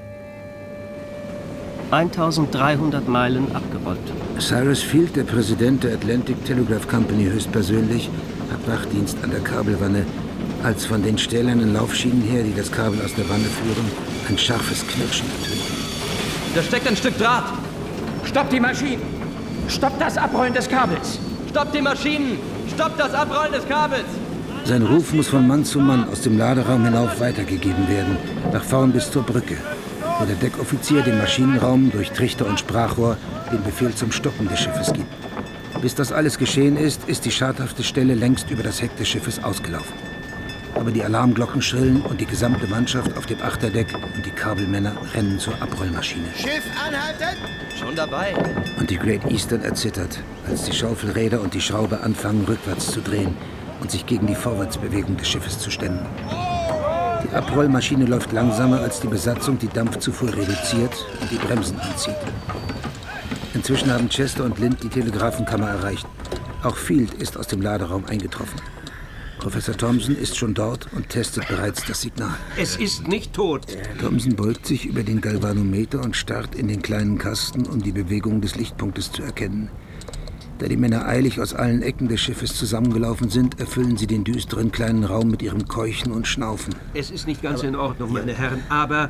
1300 Meilen abgerollt. Cyrus Field, der Präsident der Atlantic Telegraph Company höchstpersönlich, hat Wachdienst an der Kabelwanne, als von den stählernen Laufschienen her, die das Kabel aus der Wanne führen, ein scharfes Knirschen ertönt. Da steckt ein Stück Draht. Stoppt die Maschinen! Stoppt das Abrollen des Kabels! Stoppt die Maschinen! Stoppt das Abrollen des Kabels! Sein Ruf muss von Mann zu Mann aus dem Laderaum hinauf weitergegeben werden, nach vorn bis zur Brücke, wo der Deckoffizier dem Maschinenraum durch Trichter und Sprachrohr den Befehl zum Stoppen des Schiffes gibt. Bis das alles geschehen ist, ist die schadhafte Stelle längst über das Heck des Schiffes ausgelaufen. Aber die Alarmglocken schrillen und die gesamte Mannschaft auf dem Achterdeck und die Kabelmänner rennen zur Abrollmaschine. Schiff anhalten! Schon dabei. Und die Great Eastern erzittert, als die Schaufelräder und die Schraube anfangen, rückwärts zu drehen und sich gegen die Vorwärtsbewegung des Schiffes zu stemmen. Die Abrollmaschine läuft langsamer, als die Besatzung die Dampfzufuhr reduziert und die Bremsen anzieht. Inzwischen haben Chester und Lind die Telegrafenkammer erreicht. Auch Field ist aus dem Laderaum eingetroffen. Professor Thompson ist schon dort und testet bereits das Signal. Es ist nicht tot. Thompson beugt sich über den Galvanometer und starrt in den kleinen Kasten, um die Bewegung des Lichtpunktes zu erkennen. Da die Männer eilig aus allen Ecken des Schiffes zusammengelaufen sind, erfüllen sie den düsteren kleinen Raum mit ihrem Keuchen und Schnaufen. Es ist nicht ganz in Ordnung, meine Herren, aber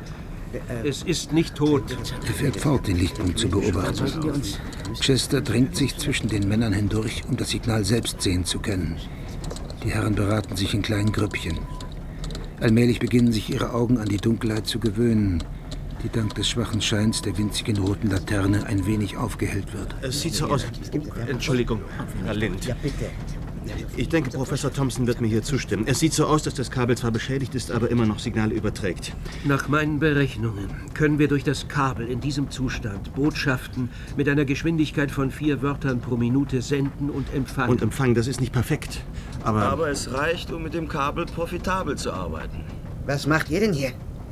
es ist nicht tot. Er fährt fort, den Lichtpunkt zu beobachten. Chester drängt sich zwischen den Männern hindurch, um das Signal selbst sehen zu können. Die Herren beraten sich in kleinen Grüppchen. Allmählich beginnen sich ihre Augen an die Dunkelheit zu gewöhnen, die dank des schwachen Scheins der winzigen roten Laterne ein wenig aufgehellt wird. Es sieht so aus... Entschuldigung, Herr Lind. Ja, bitte. Ich denke, Professor Thompson wird mir hier zustimmen. Es sieht so aus, dass das Kabel zwar beschädigt ist, aber immer noch Signale überträgt. Nach meinen Berechnungen können wir durch das Kabel in diesem Zustand Botschaften mit einer Geschwindigkeit von 4 Wörtern pro Minute senden und empfangen. Und empfangen, das ist nicht perfekt, Aber es reicht, um mit dem Kabel profitabel zu arbeiten. Was macht ihr denn hier?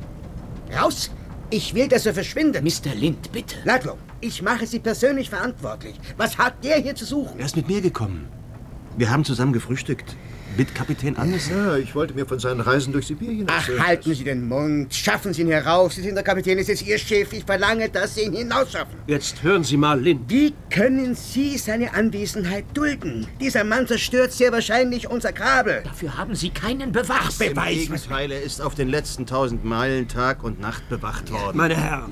Raus! Ich will, dass er verschwindet. Mr. Lind, bitte. Ludlow, ich mache Sie persönlich verantwortlich. Was hat der hier zu suchen? Er ist mit mir gekommen. Wir haben zusammen gefrühstückt. Mit Kapitän Anders. Ja, ich wollte mir von seinen Reisen durch Sibirien Ach, erzählen. halten Sie den Mund. Schaffen Sie ihn heraus. Sie sind der Kapitän, es ist Ihr Schiff. Ich verlange, dass Sie ihn hinausschaffen. Jetzt hören Sie mal, Lind. Wie können Sie seine Anwesenheit dulden? Dieser Mann zerstört sehr wahrscheinlich unser Kabel. Dafür haben Sie keinen Beweis. Im Gegenteil, er ist auf den letzten 1000 Meilen Tag und Nacht bewacht worden. Meine Herren,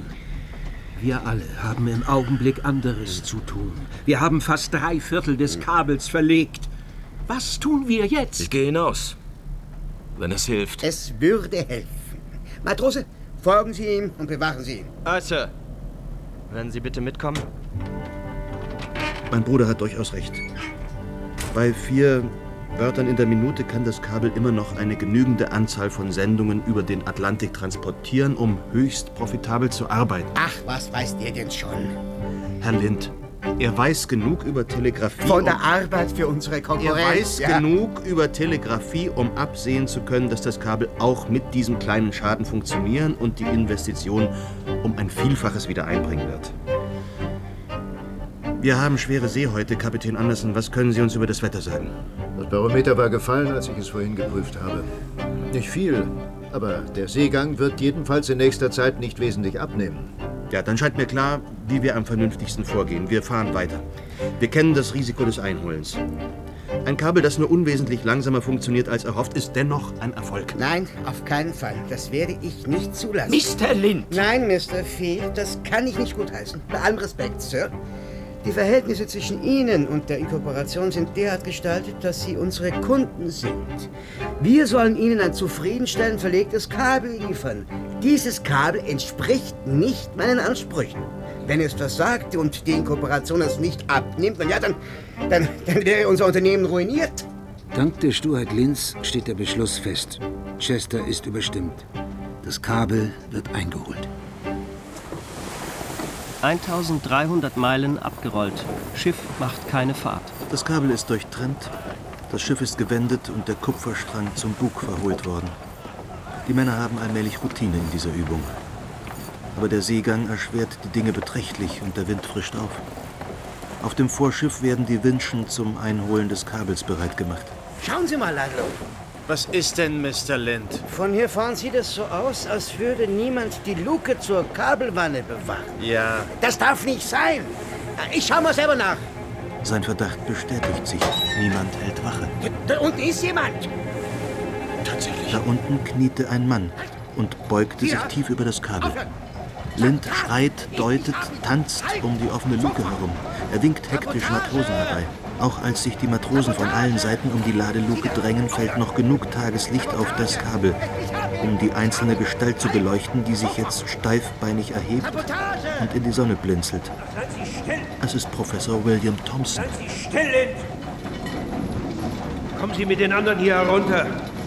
wir alle haben im Augenblick anderes zu tun. Wir haben fast 3/4 des Kabels verlegt. Was tun wir jetzt? Ich gehe hinaus, wenn es hilft. Es würde helfen. Matrose, folgen Sie ihm und bewachen Sie ihn. Sir. Werden Sie bitte mitkommen? Mein Bruder hat durchaus recht. Bei 4 Wörtern in der Minute kann das Kabel immer noch eine genügende Anzahl von Sendungen über den Atlantik transportieren, um höchst profitabel zu arbeiten. Ach, was weiß der denn schon? Herr Lind, er weiß genug über Telegrafie. Von der Arbeit für unsere Konkurrenz. Er weiß genug über Telegrafie, um absehen zu können, dass das Kabel auch mit diesem kleinen Schaden funktionieren und die Investition um ein Vielfaches wieder einbringen wird. Wir haben schwere See heute, Kapitän Anderson. Was können Sie uns über das Wetter sagen? Das Barometer war gefallen, als ich es vorhin geprüft habe. Nicht viel, aber der Seegang wird jedenfalls in nächster Zeit nicht wesentlich abnehmen. Ja, dann scheint mir klar, wie wir am vernünftigsten vorgehen. Wir fahren weiter. Wir kennen das Risiko des Einholens. Ein Kabel, das nur unwesentlich langsamer funktioniert als erhofft, ist dennoch ein Erfolg. Nein, auf keinen Fall. Das werde ich nicht zulassen. Mr. Lind! Nein, Mr. Field, das kann ich nicht gutheißen. Bei allem Respekt, Sir. Die Verhältnisse zwischen Ihnen und der Inkorporation sind derart gestaltet, dass Sie unsere Kunden sind. Wir sollen Ihnen ein zufriedenstellend verlegtes Kabel liefern. Dieses Kabel entspricht nicht meinen Ansprüchen. Wenn es versagt und die Inkorporation es nicht abnimmt, dann wäre unser Unternehmen ruiniert. Dank der Sturheit Linds steht der Beschluss fest. Chester ist überstimmt. Das Kabel wird eingeholt. 1300 Meilen abgerollt. Schiff macht keine Fahrt. Das Kabel ist durchtrennt, das Schiff ist gewendet und der Kupferstrang zum Bug verholt worden. Die Männer haben allmählich Routine in dieser Übung. Aber der Seegang erschwert die Dinge beträchtlich und der Wind frischt auf. Auf dem Vorschiff werden die Winschen zum Einholen des Kabels bereit gemacht. Schauen Sie mal, Ludlow. Was ist denn, Mr. Lind? Von hier vorn sieht es so aus, als würde niemand die Luke zur Kabelwanne bewachen. Ja. Das darf nicht sein. Ich schau mal selber nach. Sein Verdacht bestätigt sich. Niemand hält Wache. Da unten ist jemand. Tatsächlich. Da unten kniete ein Mann und beugte sich tief über das Kabel. Lind schreit, deutet, tanzt um die offene Luke herum. Er winkt hektisch Matrosen herbei. Auch als sich die Matrosen von allen Seiten um die Ladeluke drängen, fällt noch genug Tageslicht auf das Kabel, um die einzelne Gestalt zu beleuchten, die sich jetzt steifbeinig erhebt und in die Sonne blinzelt. Es ist Professor William Thompson. Seien Sie still, Lind! Kommen Sie mit den anderen hier herunter.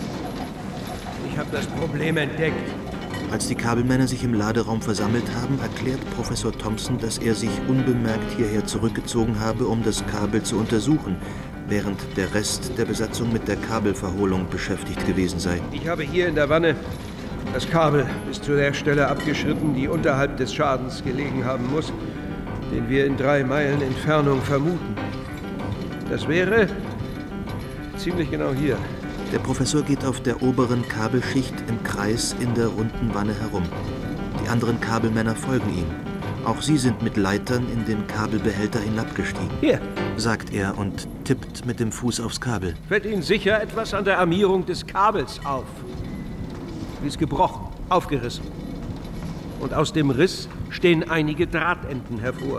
Ich habe das Problem entdeckt. Als die Kabelmänner sich im Laderaum versammelt haben, erklärt Professor Thompson, dass er sich unbemerkt hierher zurückgezogen habe, um das Kabel zu untersuchen, während der Rest der Besatzung mit der Kabelverholung beschäftigt gewesen sei. Ich habe hier in der Wanne das Kabel bis zu der Stelle abgeschritten, die unterhalb des Schadens gelegen haben muss, den wir in 3 Meilen Entfernung vermuten. Das wäre ziemlich genau hier. Der Professor geht auf der oberen Kabelschicht im Kreis in der runden Wanne herum. Die anderen Kabelmänner folgen ihm. Auch sie sind mit Leitern in den Kabelbehälter hinabgestiegen. Hier, sagt er und tippt mit dem Fuß aufs Kabel. Fällt Ihnen sicher etwas an der Armierung des Kabels auf. Sie ist gebrochen, aufgerissen. Und aus dem Riss stehen einige Drahtenden hervor.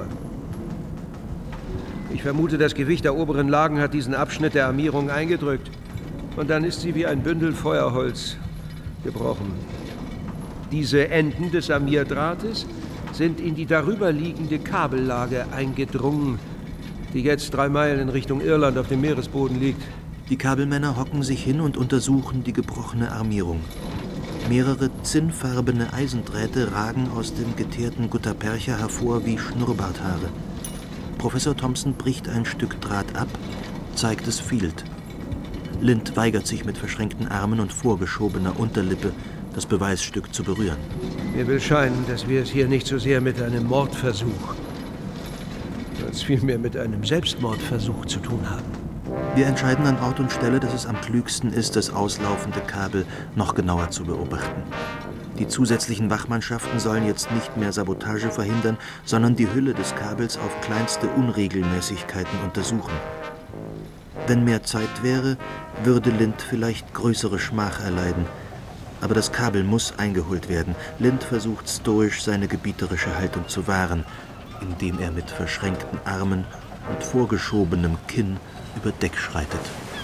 Ich vermute, das Gewicht der oberen Lagen hat diesen Abschnitt der Armierung eingedrückt. Und dann ist sie wie ein Bündel Feuerholz gebrochen. Diese Enden des Armierdrahtes sind in die darüberliegende Kabellage eingedrungen, die jetzt 3 Meilen in Richtung Irland auf dem Meeresboden liegt. Die Kabelmänner hocken sich hin und untersuchen die gebrochene Armierung. Mehrere zinnfarbene Eisendrähte ragen aus dem geteerten Guttapercha hervor wie Schnurrbarthaare. Professor Thompson bricht ein Stück Draht ab, zeigt es Field. Lind weigert sich mit verschränkten Armen und vorgeschobener Unterlippe, das Beweisstück zu berühren. Mir will scheinen, dass wir es hier nicht so sehr mit einem Mordversuch, als vielmehr mit einem Selbstmordversuch zu tun haben. Wir entscheiden an Ort und Stelle, dass es am klügsten ist, das auslaufende Kabel noch genauer zu beobachten. Die zusätzlichen Wachmannschaften sollen jetzt nicht mehr Sabotage verhindern, sondern die Hülle des Kabels auf kleinste Unregelmäßigkeiten untersuchen. Wenn mehr Zeit wäre, würde Lind vielleicht größere Schmach erleiden. Aber das Kabel muss eingeholt werden. Lind versucht stoisch, seine gebieterische Haltung zu wahren, indem er mit verschränkten Armen und vorgeschobenem Kinn über Deck schreitet.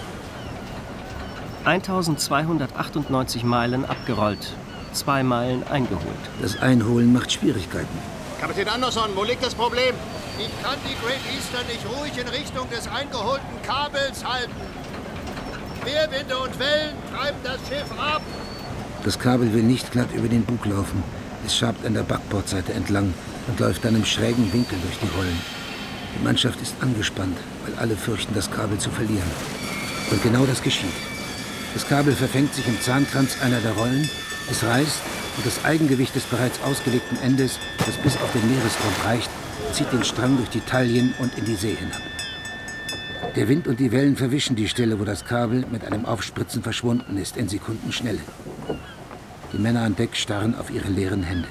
1298 Meilen abgerollt, 2 Meilen eingeholt. Das Einholen macht Schwierigkeiten. Kapitän Anderson, wo liegt das Problem? Ich kann die Great Eastern nicht ruhig in Richtung des eingeholten Kabels halten. Querwinde und Wellen treiben das Schiff ab. Das Kabel will nicht glatt über den Bug laufen. Es schabt an der Backbordseite entlang und läuft dann im schrägen Winkel durch die Rollen. Die Mannschaft ist angespannt, weil alle fürchten, das Kabel zu verlieren. Und genau das geschieht. Das Kabel verfängt sich im Zahnkranz einer der Rollen, es reißt und das Eigengewicht des bereits ausgelegten Endes, das bis auf den Meeresgrund reicht, zieht den Strang durch die Taillen und in die See hinab. Der Wind und die Wellen verwischen die Stelle, wo das Kabel mit einem Aufspritzen verschwunden ist, in Sekundenschnelle. Die Männer an Deck starren auf ihre leeren Hände.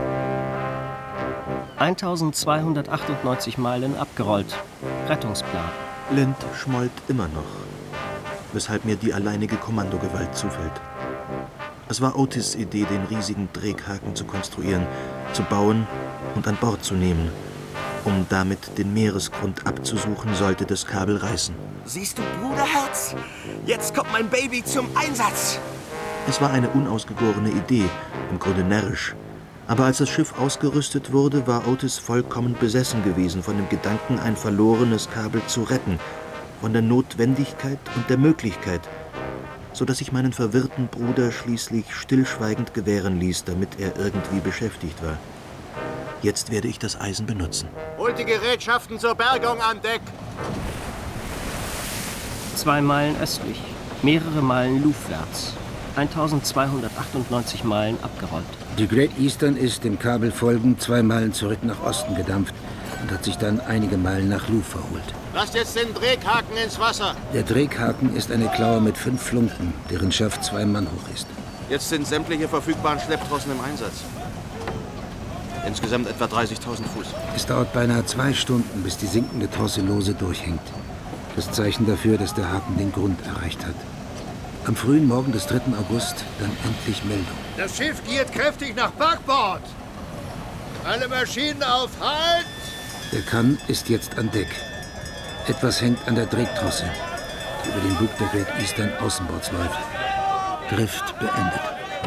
1298 Meilen abgerollt. Rettungsplan. Lind schmollt immer noch, weshalb mir die alleinige Kommandogewalt zufällt. Es war Otis' Idee, den riesigen Drehhaken zu konstruieren, zu bauen und an Bord zu nehmen, um damit den Meeresgrund abzusuchen, sollte das Kabel reißen. Siehst du, Bruderherz? Jetzt kommt mein Baby zum Einsatz. Es war eine unausgegorene Idee, im Grunde närrisch. Aber als das Schiff ausgerüstet wurde, war Otis vollkommen besessen gewesen von dem Gedanken, ein verlorenes Kabel zu retten, von der Notwendigkeit und der Möglichkeit, so dass ich meinen verwirrten Bruder schließlich stillschweigend gewähren ließ, damit er irgendwie beschäftigt war. Jetzt werde ich das Eisen benutzen. Holt die Gerätschaften zur Bergung an Deck. 2 Meilen östlich, mehrere Meilen luftwärts. 1298 Meilen abgerollt. Die Great Eastern ist dem Kabel folgend 2 Meilen zurück nach Osten gedampft und hat sich dann einige Meilen nach Luf verholt. Lasst jetzt den Drehhaken ins Wasser. Der Drehhaken ist eine Klaue mit 5 Flunken, deren Schaft 2 Mann hoch ist. Jetzt sind sämtliche verfügbaren Schlepptrossen im Einsatz. Insgesamt etwa 30.000 Fuß. Es dauert beinahe 2 Stunden, bis die sinkende Trosse lose durchhängt. Das Zeichen dafür, dass der Haken den Grund erreicht hat. Am frühen Morgen des 3. August dann endlich Meldung. Das Schiff giert kräftig nach Backbord. Alle Maschinen auf Halt! Der Kahn ist jetzt an Deck. Etwas hängt an der Drehtrosse, die über den Bug der Great Eastern außenbords läuft. Drift beendet.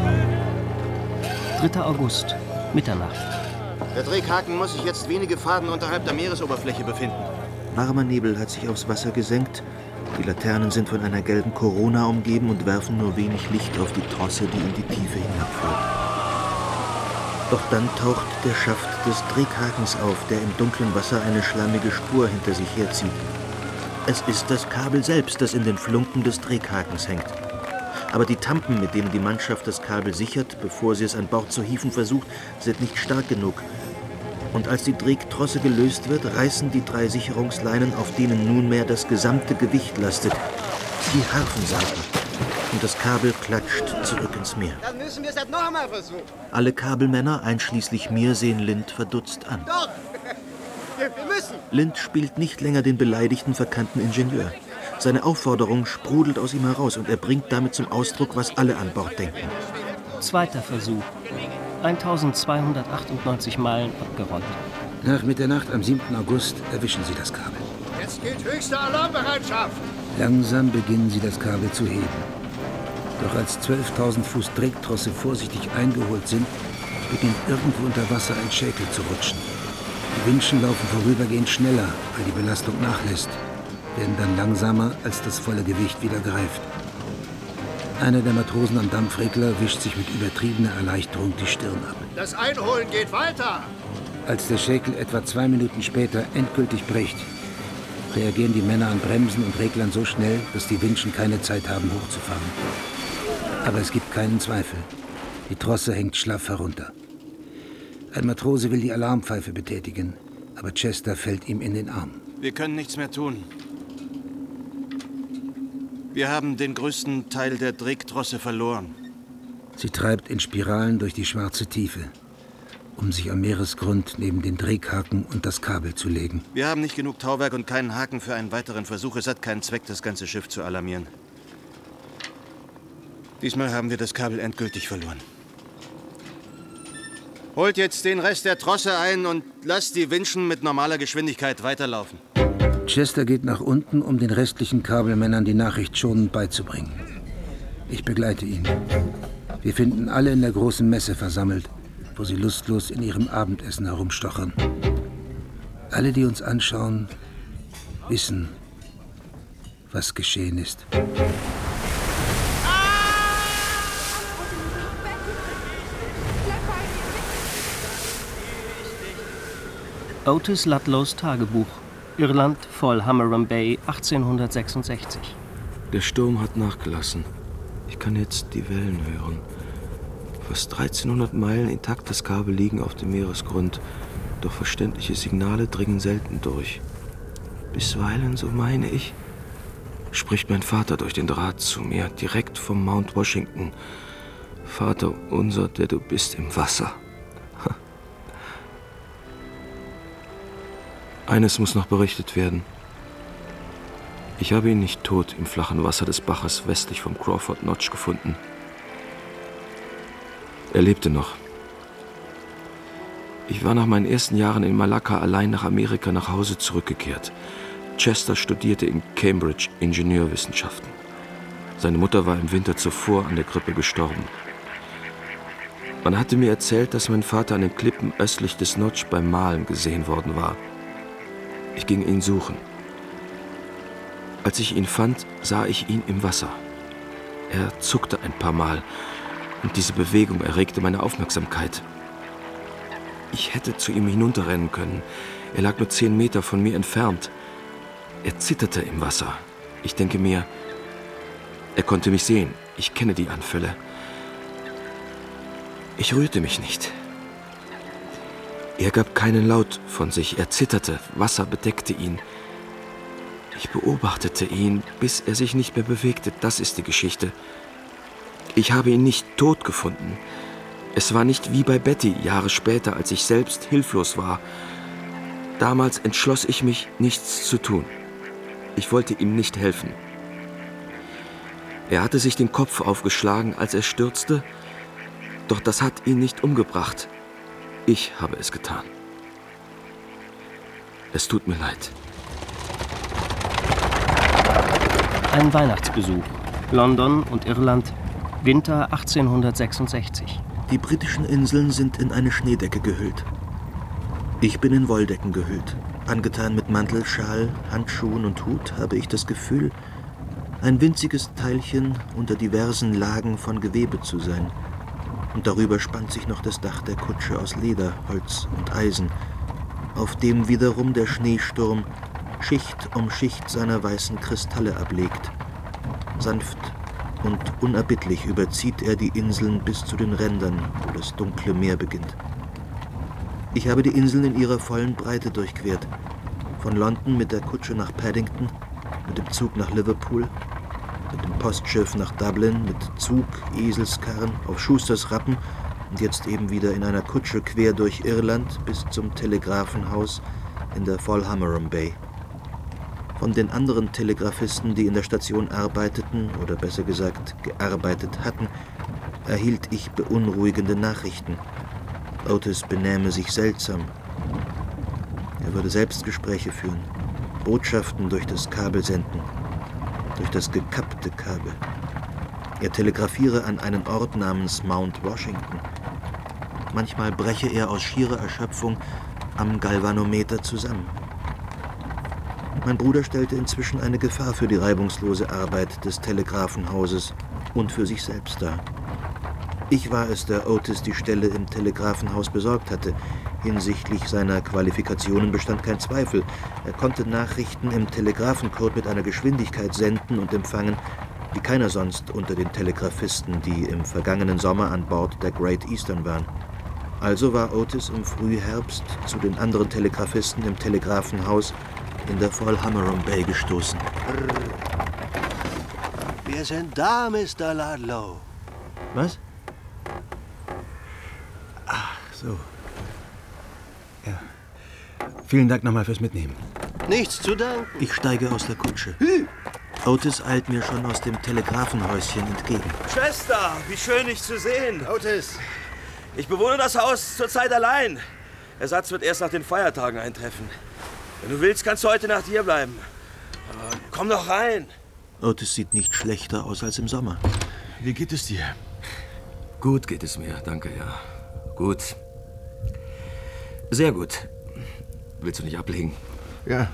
3. August, Mitternacht. Der Drehhaken muss sich jetzt wenige Faden unterhalb der Meeresoberfläche befinden. Warmer Nebel hat sich aufs Wasser gesenkt. Die Laternen sind von einer gelben Korona umgeben und werfen nur wenig Licht auf die Trosse, die in die Tiefe hinabführt. Doch dann taucht der Schaft des Drehhakens auf, der im dunklen Wasser eine schlammige Spur hinter sich herzieht. Es ist das Kabel selbst, das in den Flunken des Drehhakens hängt. Aber die Tampen, mit denen die Mannschaft das Kabel sichert, bevor sie es an Bord zu hieven versucht, sind nicht stark genug. Und als die Drehtrosse gelöst wird, reißen die 3 Sicherungsleinen, auf denen nunmehr das gesamte Gewicht lastet, die Harfenseiten. Und das Kabel klatscht zurück ins Meer. Dann müssen wir es halt noch einmal versuchen. Alle Kabelmänner, einschließlich mir, sehen Lind verdutzt an. Doch! Wir müssen! Lind spielt nicht länger den beleidigten, verkannten Ingenieur. Seine Aufforderung sprudelt aus ihm heraus und er bringt damit zum Ausdruck, was alle an Bord denken. 2. Versuch. 1298 Meilen abgerollt. Nach Mitternacht am 7. August erwischen sie das Kabel. Jetzt gilt höchste Alarmbereitschaft. Langsam beginnen sie das Kabel zu heben. Doch als 12.000 Fuß Drehtrosse vorsichtig eingeholt sind, beginnt irgendwo unter Wasser ein Schäkel zu rutschen. Die Winschen laufen vorübergehend schneller, weil die Belastung nachlässt, werden dann langsamer, als das volle Gewicht wieder greift. Einer der Matrosen am Dampfregler wischt sich mit übertriebener Erleichterung die Stirn ab. Das Einholen geht weiter. Als der Schäkel etwa 2 Minuten später endgültig bricht, reagieren die Männer an Bremsen und Reglern so schnell, dass die Winschen keine Zeit haben, hochzufahren. Aber es gibt keinen Zweifel. Die Trosse hängt schlaff herunter. Ein Matrose will die Alarmpfeife betätigen, aber Chester fällt ihm in den Arm. Wir können nichts mehr tun. Wir haben den größten Teil der Drehtrosse verloren. Sie treibt in Spiralen durch die schwarze Tiefe, um sich am Meeresgrund neben den Drehhaken und das Kabel zu legen. Wir haben nicht genug Tauwerk und keinen Haken für einen weiteren Versuch. Es hat keinen Zweck, das ganze Schiff zu alarmieren. Diesmal haben wir das Kabel endgültig verloren. Holt jetzt den Rest der Trosse ein und lasst die Winschen mit normaler Geschwindigkeit weiterlaufen. Chester geht nach unten, um den restlichen Kabelmännern die Nachricht schonend beizubringen. Ich begleite ihn. Wir finden alle in der großen Messe versammelt, wo sie lustlos in ihrem Abendessen herumstochern. Alle, die uns anschauen, wissen, was geschehen ist. Otis Ludlows Tagebuch. Irland, Fall Hammerum Bay, 1866. Der Sturm hat nachgelassen. Ich kann jetzt die Wellen hören. Fast 1300 Meilen intaktes Kabel liegen auf dem Meeresgrund, doch verständliche Signale dringen selten durch. Bisweilen, so meine ich, spricht mein Vater durch den Draht zu mir, direkt vom Mount Washington. Vater unser, der du bist im Wasser. Eines muss noch berichtet werden. Ich habe ihn nicht tot im flachen Wasser des Baches westlich vom Crawford Notch gefunden. Er lebte noch. Ich war nach meinen ersten Jahren in Malakka allein nach Amerika nach Hause zurückgekehrt. Chester studierte in Cambridge Ingenieurwissenschaften. Seine Mutter war im Winter zuvor an der Grippe gestorben. Man hatte mir erzählt, dass mein Vater an den Klippen östlich des Notch beim Malen gesehen worden war. Ich ging ihn suchen. Als ich ihn fand, sah ich ihn im Wasser. Er zuckte ein paar Mal und diese Bewegung erregte meine Aufmerksamkeit. Ich hätte zu ihm hinunterrennen können. Er lag nur 10 Meter von mir entfernt. Er zitterte im Wasser. Ich denke mir, er konnte mich sehen. Ich kenne die Anfälle. Ich rührte mich nicht. Er gab keinen Laut von sich. Er zitterte. Wasser bedeckte ihn. Ich beobachtete ihn, bis er sich nicht mehr bewegte. Das ist die Geschichte. Ich habe ihn nicht tot gefunden. Es war nicht wie bei Betty, Jahre später, als ich selbst hilflos war. Damals entschloss ich mich, nichts zu tun. Ich wollte ihm nicht helfen. Er hatte sich den Kopf aufgeschlagen, als er stürzte, doch das hat ihn nicht umgebracht. Ich habe es getan. Es tut mir leid. Ein Weihnachtsbesuch. London und Irland, Winter 1866. Die britischen Inseln sind in eine Schneedecke gehüllt. Ich bin in Wolldecken gehüllt. Angetan mit Mantel, Schal, Handschuhen und Hut habe ich das Gefühl, ein winziges Teilchen unter diversen Lagen von Gewebe zu sein. Und darüber spannt sich noch das Dach der Kutsche aus Leder, Holz und Eisen, auf dem wiederum der Schneesturm Schicht um Schicht seiner weißen Kristalle ablegt. Sanft und unerbittlich überzieht er die Inseln bis zu den Rändern, wo das dunkle Meer beginnt. Ich habe die Inseln in ihrer vollen Breite durchquert. Von London mit der Kutsche nach Paddington, mit dem Zug nach Liverpool, mit dem Postschiff nach Dublin, mit Zug, Eselskarren, auf Schusters Rappen und jetzt eben wieder in einer Kutsche quer durch Irland bis zum Telegrafenhaus in der Fall Hammerum Bay. Von den anderen Telegrafisten, die in der Station arbeiteten, oder besser gesagt gearbeitet hatten, erhielt ich beunruhigende Nachrichten. Otis benähme sich seltsam. Er würde Selbstgespräche führen, Botschaften durch das Kabel senden, durch das gekappte Kabel. Er telegrafiere an einen Ort namens Mount Washington. Manchmal breche er aus schierer Erschöpfung am Galvanometer zusammen. Mein Bruder stellte inzwischen eine Gefahr für die reibungslose Arbeit des Telegrafenhauses und für sich selbst dar. Ich war es, der Otis die Stelle im Telegrafenhaus besorgt hatte. Hinsichtlich seiner Qualifikationen bestand kein Zweifel. Er konnte Nachrichten im Telegrafencode mit einer Geschwindigkeit senden und empfangen, wie keiner sonst unter den Telegrafisten, die im vergangenen Sommer an Bord der Great Eastern waren. Also war Otis im Frühherbst zu den anderen Telegrafisten im Telegrafenhaus in der Fall Hammerum Bay gestoßen. Wir sind da, Mr. Ludlow. Was? Ach so. Ja. Vielen Dank nochmal fürs Mitnehmen. Nichts zu danken. Ich steige aus der Kutsche. Otis eilt mir schon aus dem Telegrafenhäuschen entgegen. Chester, wie schön, dich zu sehen. Otis. Ich bewohne das Haus zurzeit allein. Ersatz wird erst nach den Feiertagen eintreffen. Wenn du willst, kannst du heute Nacht hier bleiben. Aber komm doch rein. Otis sieht nicht schlechter aus als im Sommer. Wie geht es dir? Gut geht es mir, danke, ja. Gut. Sehr gut. Willst du nicht ablegen? Ja.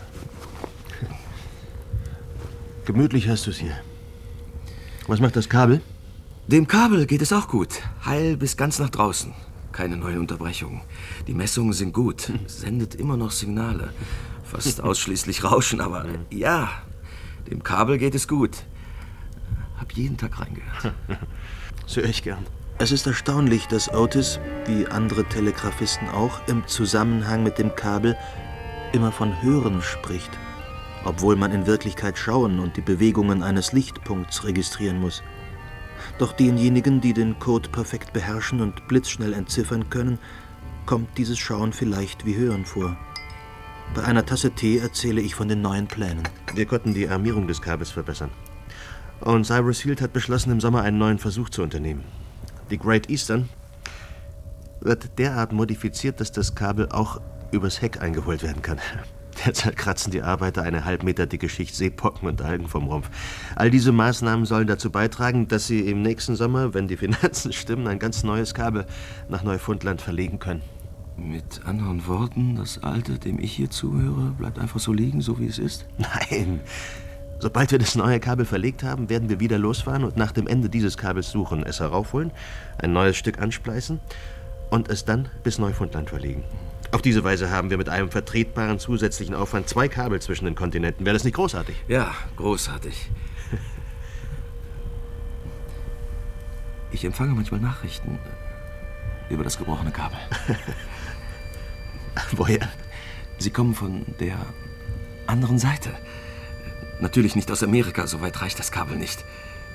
Gemütlich hast du es hier. Was macht das Kabel? Dem Kabel geht es auch gut. Heil bis ganz nach draußen. Keine neuen Unterbrechungen. Die Messungen sind gut. Sendet immer noch Signale. Fast ausschließlich Rauschen, aber ja, dem Kabel geht es gut. Hab jeden Tag reingehört. Das höre ich gern. Es ist erstaunlich, dass Otis, wie andere Telegrafisten auch, im Zusammenhang mit dem Kabel immer von Hören spricht, obwohl man in Wirklichkeit schauen und die Bewegungen eines Lichtpunkts registrieren muss. Doch denjenigen, die den Code perfekt beherrschen und blitzschnell entziffern können, kommt dieses Schauen vielleicht wie Hören vor. Bei einer Tasse Tee erzähle ich von den neuen Plänen. Wir konnten die Armierung des Kabels verbessern. Und Cyrus Field hat beschlossen, im Sommer einen neuen Versuch zu unternehmen. Die Great Eastern wird derart modifiziert, dass das Kabel auch übers Heck eingeholt werden kann. Derzeit kratzen die Arbeiter eine halbmeter dicke Schicht Seepocken und Algen vom Rumpf. All diese Maßnahmen sollen dazu beitragen, dass sie im nächsten Sommer, wenn die Finanzen stimmen, ein ganz neues Kabel nach Neufundland verlegen können. Mit anderen Worten, das alte, dem ich hier zuhöre, bleibt einfach so liegen, so wie es ist? Nein. Sobald wir das neue Kabel verlegt haben, werden wir wieder losfahren und nach dem Ende dieses Kabels suchen, es heraufholen, ein neues Stück anspleißen und es dann bis Neufundland verlegen. Auf diese Weise haben wir mit einem vertretbaren zusätzlichen Aufwand 2 Kabel zwischen den Kontinenten. Wäre das nicht großartig? Ja, großartig. Ich empfange manchmal Nachrichten über das gebrochene Kabel. Woher? Sie kommen von der anderen Seite. Natürlich nicht aus Amerika, so weit reicht das Kabel nicht.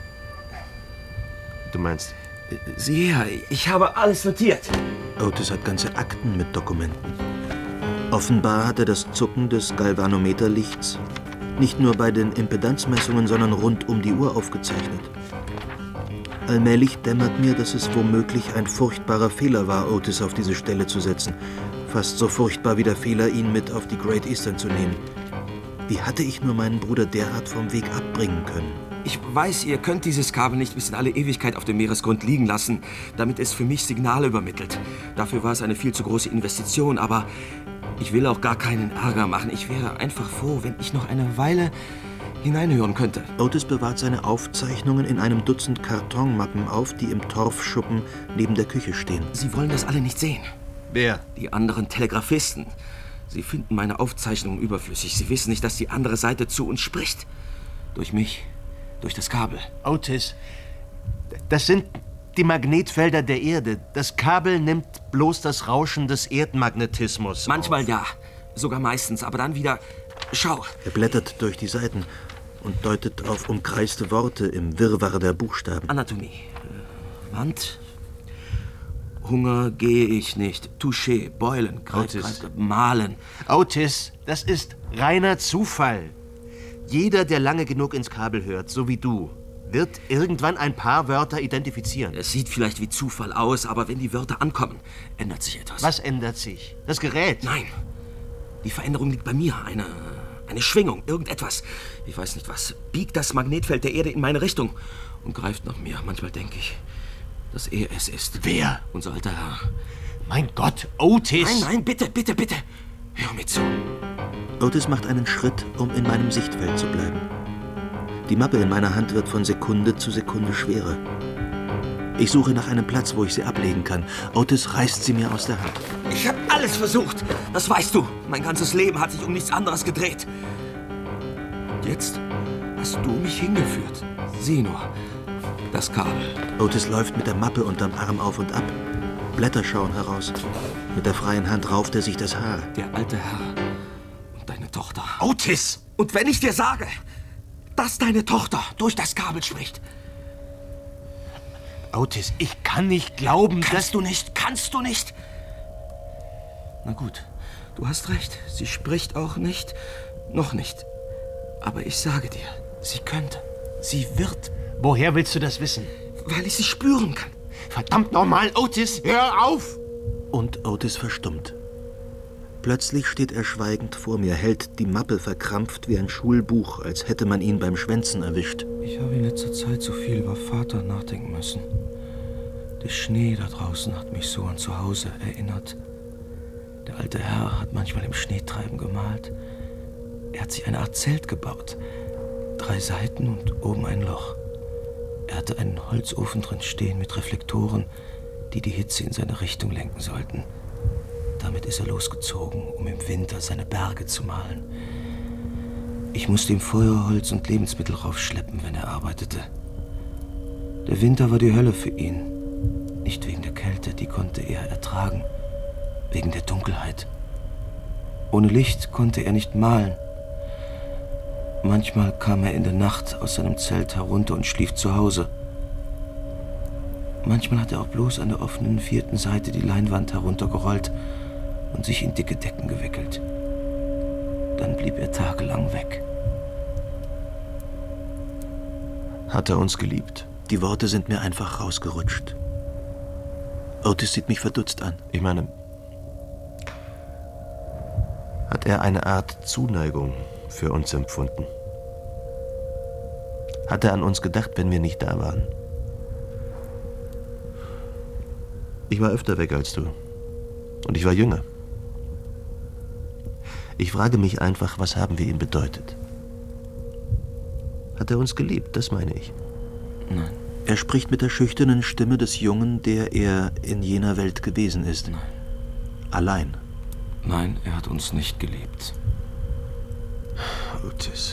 Du meinst? Sieh her, ich habe alles notiert. Otis hat ganze Akten mit Dokumenten. Offenbar hat er das Zucken des Galvanometerlichts nicht nur bei den Impedanzmessungen, sondern rund um die Uhr aufgezeichnet. Allmählich dämmert mir, dass es womöglich ein furchtbarer Fehler war, Otis auf diese Stelle zu setzen. Fast so furchtbar wie der Fehler, ihn mit auf die Great Eastern zu nehmen. Wie hatte ich nur meinen Bruder derart vom Weg abbringen können? Ich weiß, ihr könnt dieses Kabel nicht bis in alle Ewigkeit auf dem Meeresgrund liegen lassen, damit es für mich Signale übermittelt. Dafür war es eine viel zu große Investition, aber ich will auch gar keinen Ärger machen. Ich wäre einfach froh, wenn ich noch eine Weile hineinhören könnte. Otis bewahrt seine Aufzeichnungen in einem Dutzend Kartonmappen auf, die im Torfschuppen neben der Küche stehen. Sie wollen das alle nicht sehen. Wer? Die anderen Telegrafisten. Sie finden meine Aufzeichnungen überflüssig. Sie wissen nicht, dass die andere Seite zu uns spricht. Durch mich. Durch das Kabel. Otis, das sind die Magnetfelder der Erde. Das Kabel nimmt bloß das Rauschen des Erdmagnetismus Manchmal auf. ja, sogar meistens, aber dann wieder... Schau. Er blättert durch die Seiten und deutet auf umkreiste Worte im Wirrwarr der Buchstaben. Anatomie. Wand. Hunger gehe ich nicht. Touché, beulen, Otis. Malen. Otis, das ist reiner Zufall. Jeder, der lange genug ins Kabel hört, so wie du, wird irgendwann ein paar Wörter identifizieren. Es sieht vielleicht wie Zufall aus, aber wenn die Wörter ankommen, ändert sich etwas. Was ändert sich? Das Gerät? Nein. Die Veränderung liegt bei mir. Eine Schwingung, irgendetwas. Ich weiß nicht was. Biegt das Magnetfeld der Erde in meine Richtung und greift nach mir. Manchmal denke ich, dass er es ist. Wer? Unser alter Herr. Mein Gott, Otis! Nein, bitte. Hör mir zu. Otis macht einen Schritt, um in meinem Sichtfeld zu bleiben. Die Mappe in meiner Hand wird von Sekunde zu Sekunde schwerer. Ich suche nach einem Platz, wo ich sie ablegen kann. Otis reißt sie mir aus der Hand. Ich habe alles versucht. Das weißt du. Mein ganzes Leben hat sich um nichts anderes gedreht. Jetzt hast du mich hingeführt. Sieh nur, das Kabel. Otis läuft mit der Mappe unterm Arm auf und ab. Blätter schauen heraus. Mit der freien Hand rauft er sich das Haar. Der alte Herr und deine Tochter. Otis! Und wenn ich dir sage, dass deine Tochter durch das Kabel spricht. Otis, ich kann nicht glauben, Kannst du nicht? Na gut, du hast recht. Sie spricht auch nicht. Noch nicht. Aber ich sage dir, sie könnte. Sie wird. Woher willst du das wissen? Weil ich sie spüren kann. Verdammt nochmal, Otis, hör auf! Und Otis verstummt. Plötzlich steht er schweigend vor mir, hält die Mappe verkrampft wie ein Schulbuch, als hätte man ihn beim Schwänzen erwischt. Ich habe in letzter Zeit so viel über Vater nachdenken müssen. Der Schnee da draußen hat mich so an zu Hause erinnert. Der alte Herr hat manchmal im Schneetreiben gemalt. Er hat sich eine Art Zelt gebaut. 3 Seiten und oben ein Loch. Er hatte einen Holzofen drin stehen mit Reflektoren. die die Hitze in seine Richtung lenken sollten. Damit ist er losgezogen, um im Winter seine Berge zu malen. Ich musste ihm Feuerholz und Lebensmittel raufschleppen, wenn er arbeitete. Der Winter war die Hölle für ihn. Nicht wegen der Kälte, die konnte er ertragen. Wegen der Dunkelheit. Ohne Licht konnte er nicht malen. Manchmal kam er in der Nacht aus seinem Zelt herunter und schlief zu Hause. Manchmal hat er auch bloß an der offenen 4. Seite die Leinwand heruntergerollt und sich in dicke Decken gewickelt. Dann blieb er tagelang weg. Hat er uns geliebt? Die Worte sind mir einfach rausgerutscht. Otis sieht mich verdutzt an. Ich meine, hat er eine Art Zuneigung für uns empfunden? Hat er an uns gedacht, wenn wir nicht da waren? Ich war öfter weg als du. Und ich war jünger. Ich frage mich einfach, was haben wir ihm bedeutet? Hat er uns geliebt? Das meine ich. Nein. Er spricht mit der schüchternen Stimme des Jungen, der er in jener Welt gewesen ist. Nein. Allein. Nein, er hat uns nicht geliebt. Otis.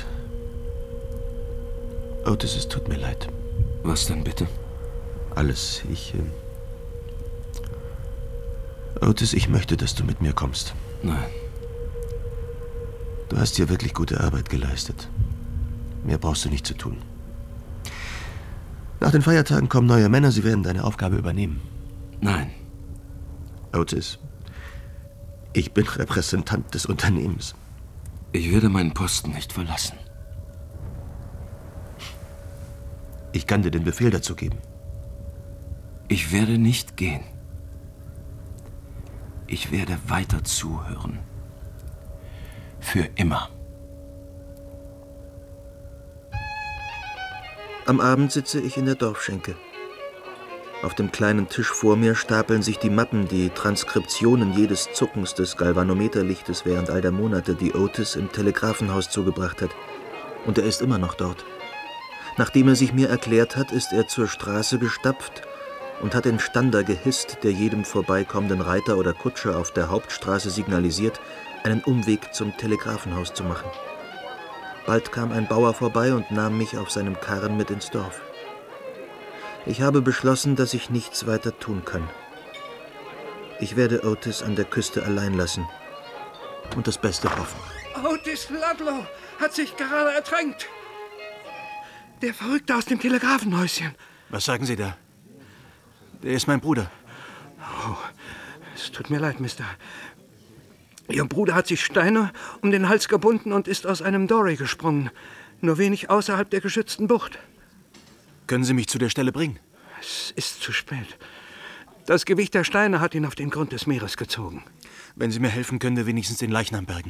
Otis, es tut mir leid. Was denn bitte? Alles. Otis, ich möchte, dass du mit mir kommst. Nein. Du hast hier wirklich gute Arbeit geleistet. Mehr brauchst du nicht zu tun. Nach den Feiertagen kommen neue Männer, sie werden deine Aufgabe übernehmen. Nein. Otis, ich bin Repräsentant des Unternehmens. Ich werde meinen Posten nicht verlassen. Ich kann dir den Befehl dazu geben. Ich werde nicht gehen. Ich werde weiter zuhören. Für immer. Am Abend sitze ich in der Dorfschenke. Auf dem kleinen Tisch vor mir stapeln sich die Mappen, die Transkriptionen jedes Zuckens des Galvanometerlichtes während all der Monate, die Otis im Telegrafenhaus zugebracht hat. Und er ist immer noch dort. Nachdem er sich mir erklärt hat, ist er zur Straße gestapft und hat den Stander gehisst, der jedem vorbeikommenden Reiter oder Kutscher auf der Hauptstraße signalisiert, einen Umweg zum Telegrafenhaus zu machen. Bald kam ein Bauer vorbei und nahm mich auf seinem Karren mit ins Dorf. Ich habe beschlossen, dass ich nichts weiter tun kann. Ich werde Otis an der Küste allein lassen und das Beste hoffen. Otis Ludlow hat sich gerade ertränkt. Der Verrückte aus dem Telegrafenhäuschen. Was sagen Sie da? Der ist mein Bruder. Oh, es tut mir leid, Mister. Ihr Bruder hat sich Steine um den Hals gebunden und ist aus einem Dory gesprungen. Nur wenig außerhalb der geschützten Bucht. Können Sie mich zu der Stelle bringen? Es ist zu spät. Das Gewicht der Steine hat ihn auf den Grund des Meeres gezogen. Wenn Sie mir helfen, können wir wenigstens den Leichnam bergen.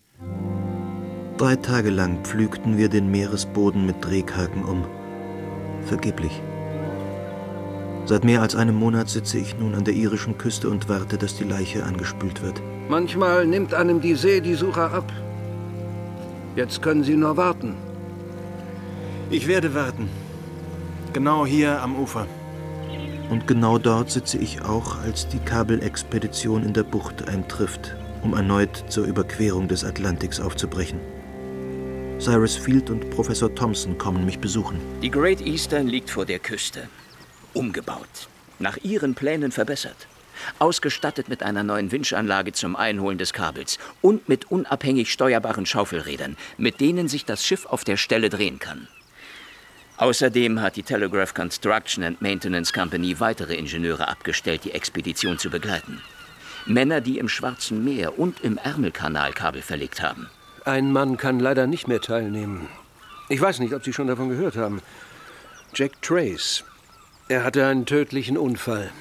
3 Tage lang pflügten wir den Meeresboden mit Drehhaken um. Vergeblich. Seit mehr als einem Monat sitze ich nun an der irischen Küste und warte, dass die Leiche angespült wird. Manchmal nimmt einem die See die Suche ab. Jetzt können Sie nur warten. Ich werde warten. Genau hier am Ufer. Und genau dort sitze ich auch, als die Kabelexpedition in der Bucht eintrifft, um erneut zur Überquerung des Atlantiks aufzubrechen. Cyrus Field und Professor Thompson kommen mich besuchen. Die Great Eastern liegt vor der Küste. Umgebaut. Nach ihren Plänen verbessert. Ausgestattet mit einer neuen Winschanlage zum Einholen des Kabels und mit unabhängig steuerbaren Schaufelrädern, mit denen sich das Schiff auf der Stelle drehen kann. Außerdem hat die Telegraph Construction and Maintenance Company weitere Ingenieure abgestellt, die Expedition zu begleiten. Männer, die im Schwarzen Meer und im Ärmelkanal Kabel verlegt haben. Ein Mann kann leider nicht mehr teilnehmen. Ich weiß nicht, ob Sie schon davon gehört haben. Jack Trace. Er hatte einen tödlichen Unfall.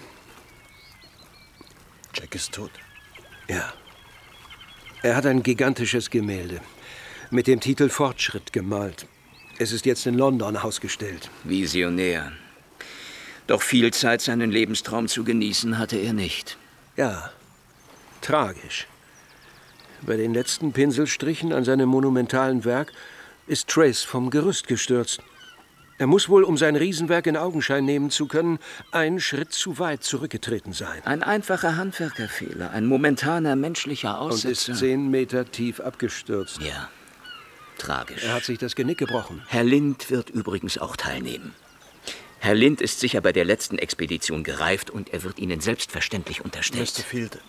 Jack ist tot? Ja. Er hat ein gigantisches Gemälde mit dem Titel Fortschritt gemalt. Es ist jetzt in London ausgestellt. Visionär. Doch viel Zeit, seinen Lebenstraum zu genießen, hatte er nicht. Ja, tragisch. Bei den letzten Pinselstrichen an seinem monumentalen Werk ist Trace vom Gerüst gestürzt. Er muss wohl, um sein Riesenwerk in Augenschein nehmen zu können, einen Schritt zu weit zurückgetreten sein. Ein einfacher Handwerkerfehler, ein momentaner menschlicher Aussetzer. Und ist 10 Meter tief abgestürzt. Ja, tragisch. Er hat sich das Genick gebrochen. Herr Lind wird übrigens auch teilnehmen. Herr Lind ist sicher bei der letzten Expedition gereift und er wird Ihnen selbstverständlich unterstellt. Mr. Field,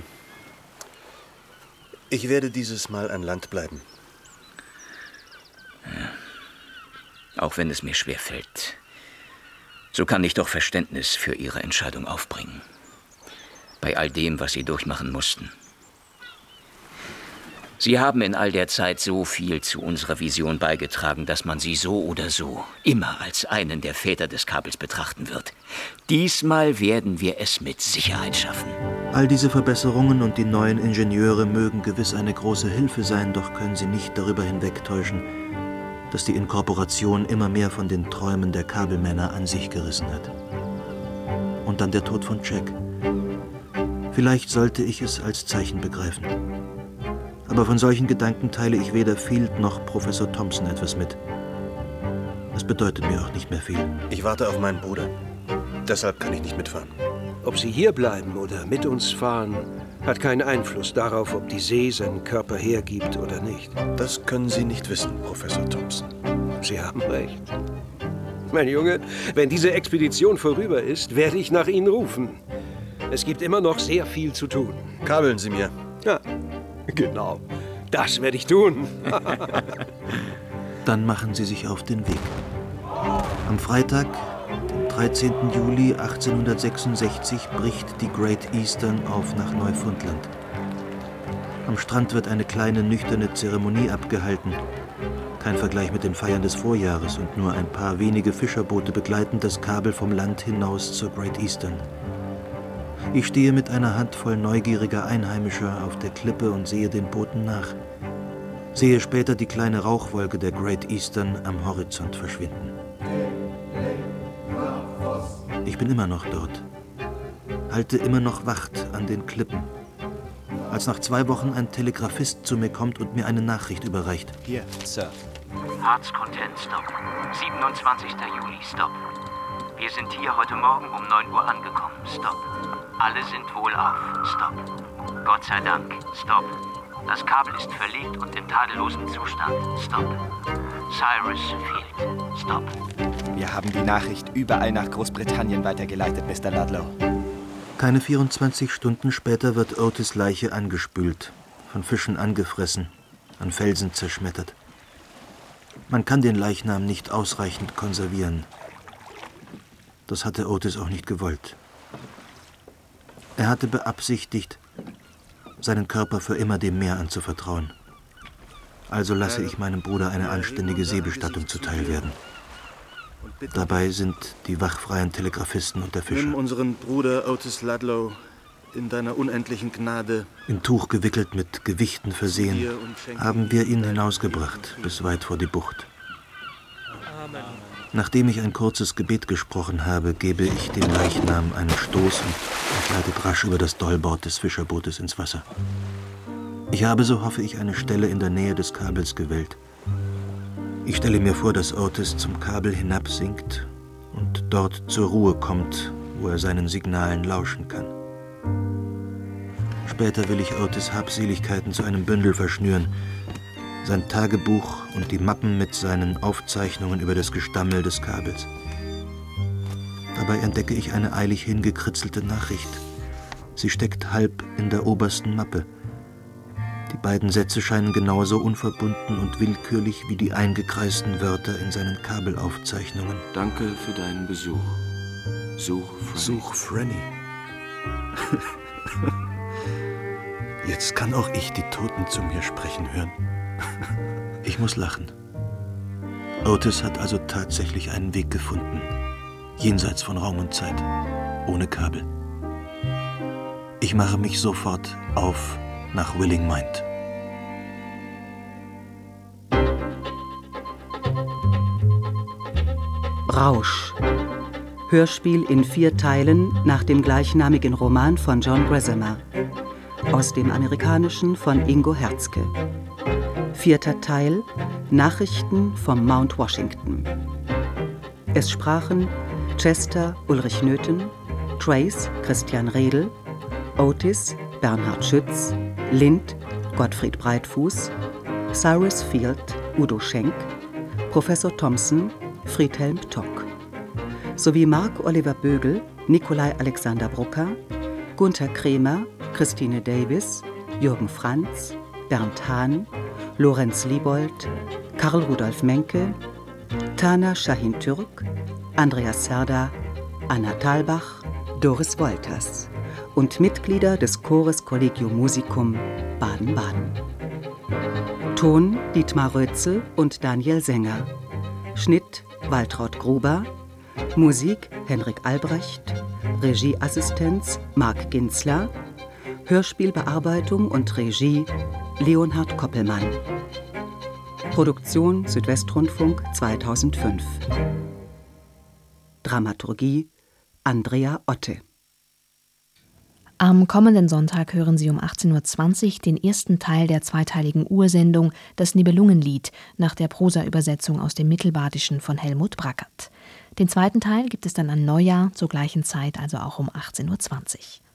ich werde dieses Mal an Land bleiben. Ja. Auch wenn es mir schwerfällt, so kann ich doch Verständnis für Ihre Entscheidung aufbringen. Bei all dem, was Sie durchmachen mussten. Sie haben in all der Zeit so viel zu unserer Vision beigetragen, dass man Sie so oder so immer als einen der Väter des Kabels betrachten wird. Diesmal werden wir es mit Sicherheit schaffen. All diese Verbesserungen und die neuen Ingenieure mögen gewiss eine große Hilfe sein, doch können sie nicht darüber hinwegtäuschen, dass die Inkorporation immer mehr von den Träumen der Kabelmänner an sich gerissen hat. Und dann der Tod von Jack. Vielleicht sollte ich es als Zeichen begreifen. Aber von solchen Gedanken teile ich weder Field noch Professor Thompson etwas mit. Es bedeutet mir auch nicht mehr viel. Ich warte auf meinen Bruder. Deshalb kann ich nicht mitfahren. Ob Sie hier bleiben oder mit uns fahren, hat keinen Einfluss darauf, ob die See seinen Körper hergibt oder nicht. Das können Sie nicht wissen, Professor Thompson. Sie haben recht. Mein Junge, wenn diese Expedition vorüber ist, werde ich nach Ihnen rufen. Es gibt immer noch sehr viel zu tun. Kabeln Sie mir. Ja, genau. Das werde ich tun. Dann machen Sie sich auf den Weg. Am Freitag, den 13. Juli 1866, bricht die Great Eastern auf nach Neufundland. Am Strand wird eine kleine, nüchterne Zeremonie abgehalten. Kein Vergleich mit den Feiern des Vorjahres und nur ein paar wenige Fischerboote begleiten das Kabel vom Land hinaus zur Great Eastern. Ich stehe mit einer Handvoll neugieriger Einheimischer auf der Klippe und sehe den Booten nach. Sehe später die kleine Rauchwolke der Great Eastern am Horizont verschwinden. Ich bin immer noch dort, halte immer noch Wacht an den Klippen, als nach 2 Wochen ein Telegrafist zu mir kommt und mir eine Nachricht überreicht. Hier, Sir. Hearts Content, Stop. 27. Juli, Stop. Wir sind hier heute Morgen um 9 Uhr angekommen, Stop. Alle sind wohlauf, Stop. Gott sei Dank, Stop. Das Kabel ist verlegt und im tadellosen Zustand, Stop. Cyrus Field, Stop. Wir haben die Nachricht überall nach Großbritannien weitergeleitet, Mr. Ludlow. Keine 24 Stunden später wird Otis' Leiche angespült, von Fischen angefressen, an Felsen zerschmettert. Man kann den Leichnam nicht ausreichend konservieren. Das hatte Otis auch nicht gewollt. Er hatte beabsichtigt, seinen Körper für immer dem Meer anzuvertrauen. Also lasse ich meinem Bruder eine anständige Seebestattung zuteil werden. Dabei sind die wachfreien Telegrafisten und der Fischer. Nimm unseren Bruder Otis Ludlow in deiner unendlichen Gnade. Im Tuch gewickelt, mit Gewichten versehen, haben wir ihn hinausgebracht, bis weit vor die Bucht. Nachdem ich ein kurzes Gebet gesprochen habe, gebe ich dem Leichnam einen Stoß und er gleitet rasch über das Dollbord des Fischerbootes ins Wasser. Ich habe, so hoffe ich, eine Stelle in der Nähe des Kabels gewählt. Ich stelle mir vor, dass Otis zum Kabel hinabsinkt und dort zur Ruhe kommt, wo er seinen Signalen lauschen kann. Später will ich Otis' Habseligkeiten zu einem Bündel verschnüren, sein Tagebuch und die Mappen mit seinen Aufzeichnungen über das Gestammel des Kabels. Dabei entdecke ich eine eilig hingekritzelte Nachricht. Sie steckt halb in der obersten Mappe. Die beiden Sätze scheinen genauso unverbunden und willkürlich wie die eingekreisten Wörter in seinen Kabelaufzeichnungen. Danke für deinen Besuch. Such Franny. Such Franny. Jetzt kann auch ich die Toten zu mir sprechen hören. Ich muss lachen. Otis hat also tatsächlich einen Weg gefunden. Jenseits von Raum und Zeit. Ohne Kabel. Ich mache mich sofort auf nach Willing Mind. Rausch. Hörspiel in 4 Teilen nach dem gleichnamigen Roman von John Gresham. Aus dem Amerikanischen von Ingo Herzke. 4. Teil: Nachrichten vom Mount Washington. Es sprachen Chester Ulrich Nöthen, Trace Christian Redl, Otis Bernhard Schütz, Lind Gottfried Breitfuß, Cyrus Field Udo Schenk, Professor Thompson Friedhelm Tock, sowie Mark Oliver Bögel, Nikolai Alexander Brucker, Gunther Kremer, Christine Davis, Jürgen Franz, Bernd Hahn, Lorenz Liebold, Karl Rudolf Menke, Tana Shahin Türk, Andreas Serda, Anna Thalbach, Doris Wolters und Mitglieder des Chores Collegium Musicum Baden-Baden. Ton Dietmar Rötzel und Daniel Sänger. Schnitt Waltraud Gruber. Musik Henrik Albrecht. Regieassistenz Marc Ginzler. Hörspielbearbeitung und Regie Leonhard Koppelmann. Produktion Südwestrundfunk 2005. Dramaturgie Andrea Otte. Am kommenden Sonntag hören Sie um 18:20 Uhr den ersten Teil der zweiteiligen Ursendung Das Nibelungenlied nach der Prosaübersetzung aus dem Mittelbadischen von Helmut Brackert. Den zweiten Teil gibt es dann an Neujahr zur gleichen Zeit, also auch um 18:20 Uhr.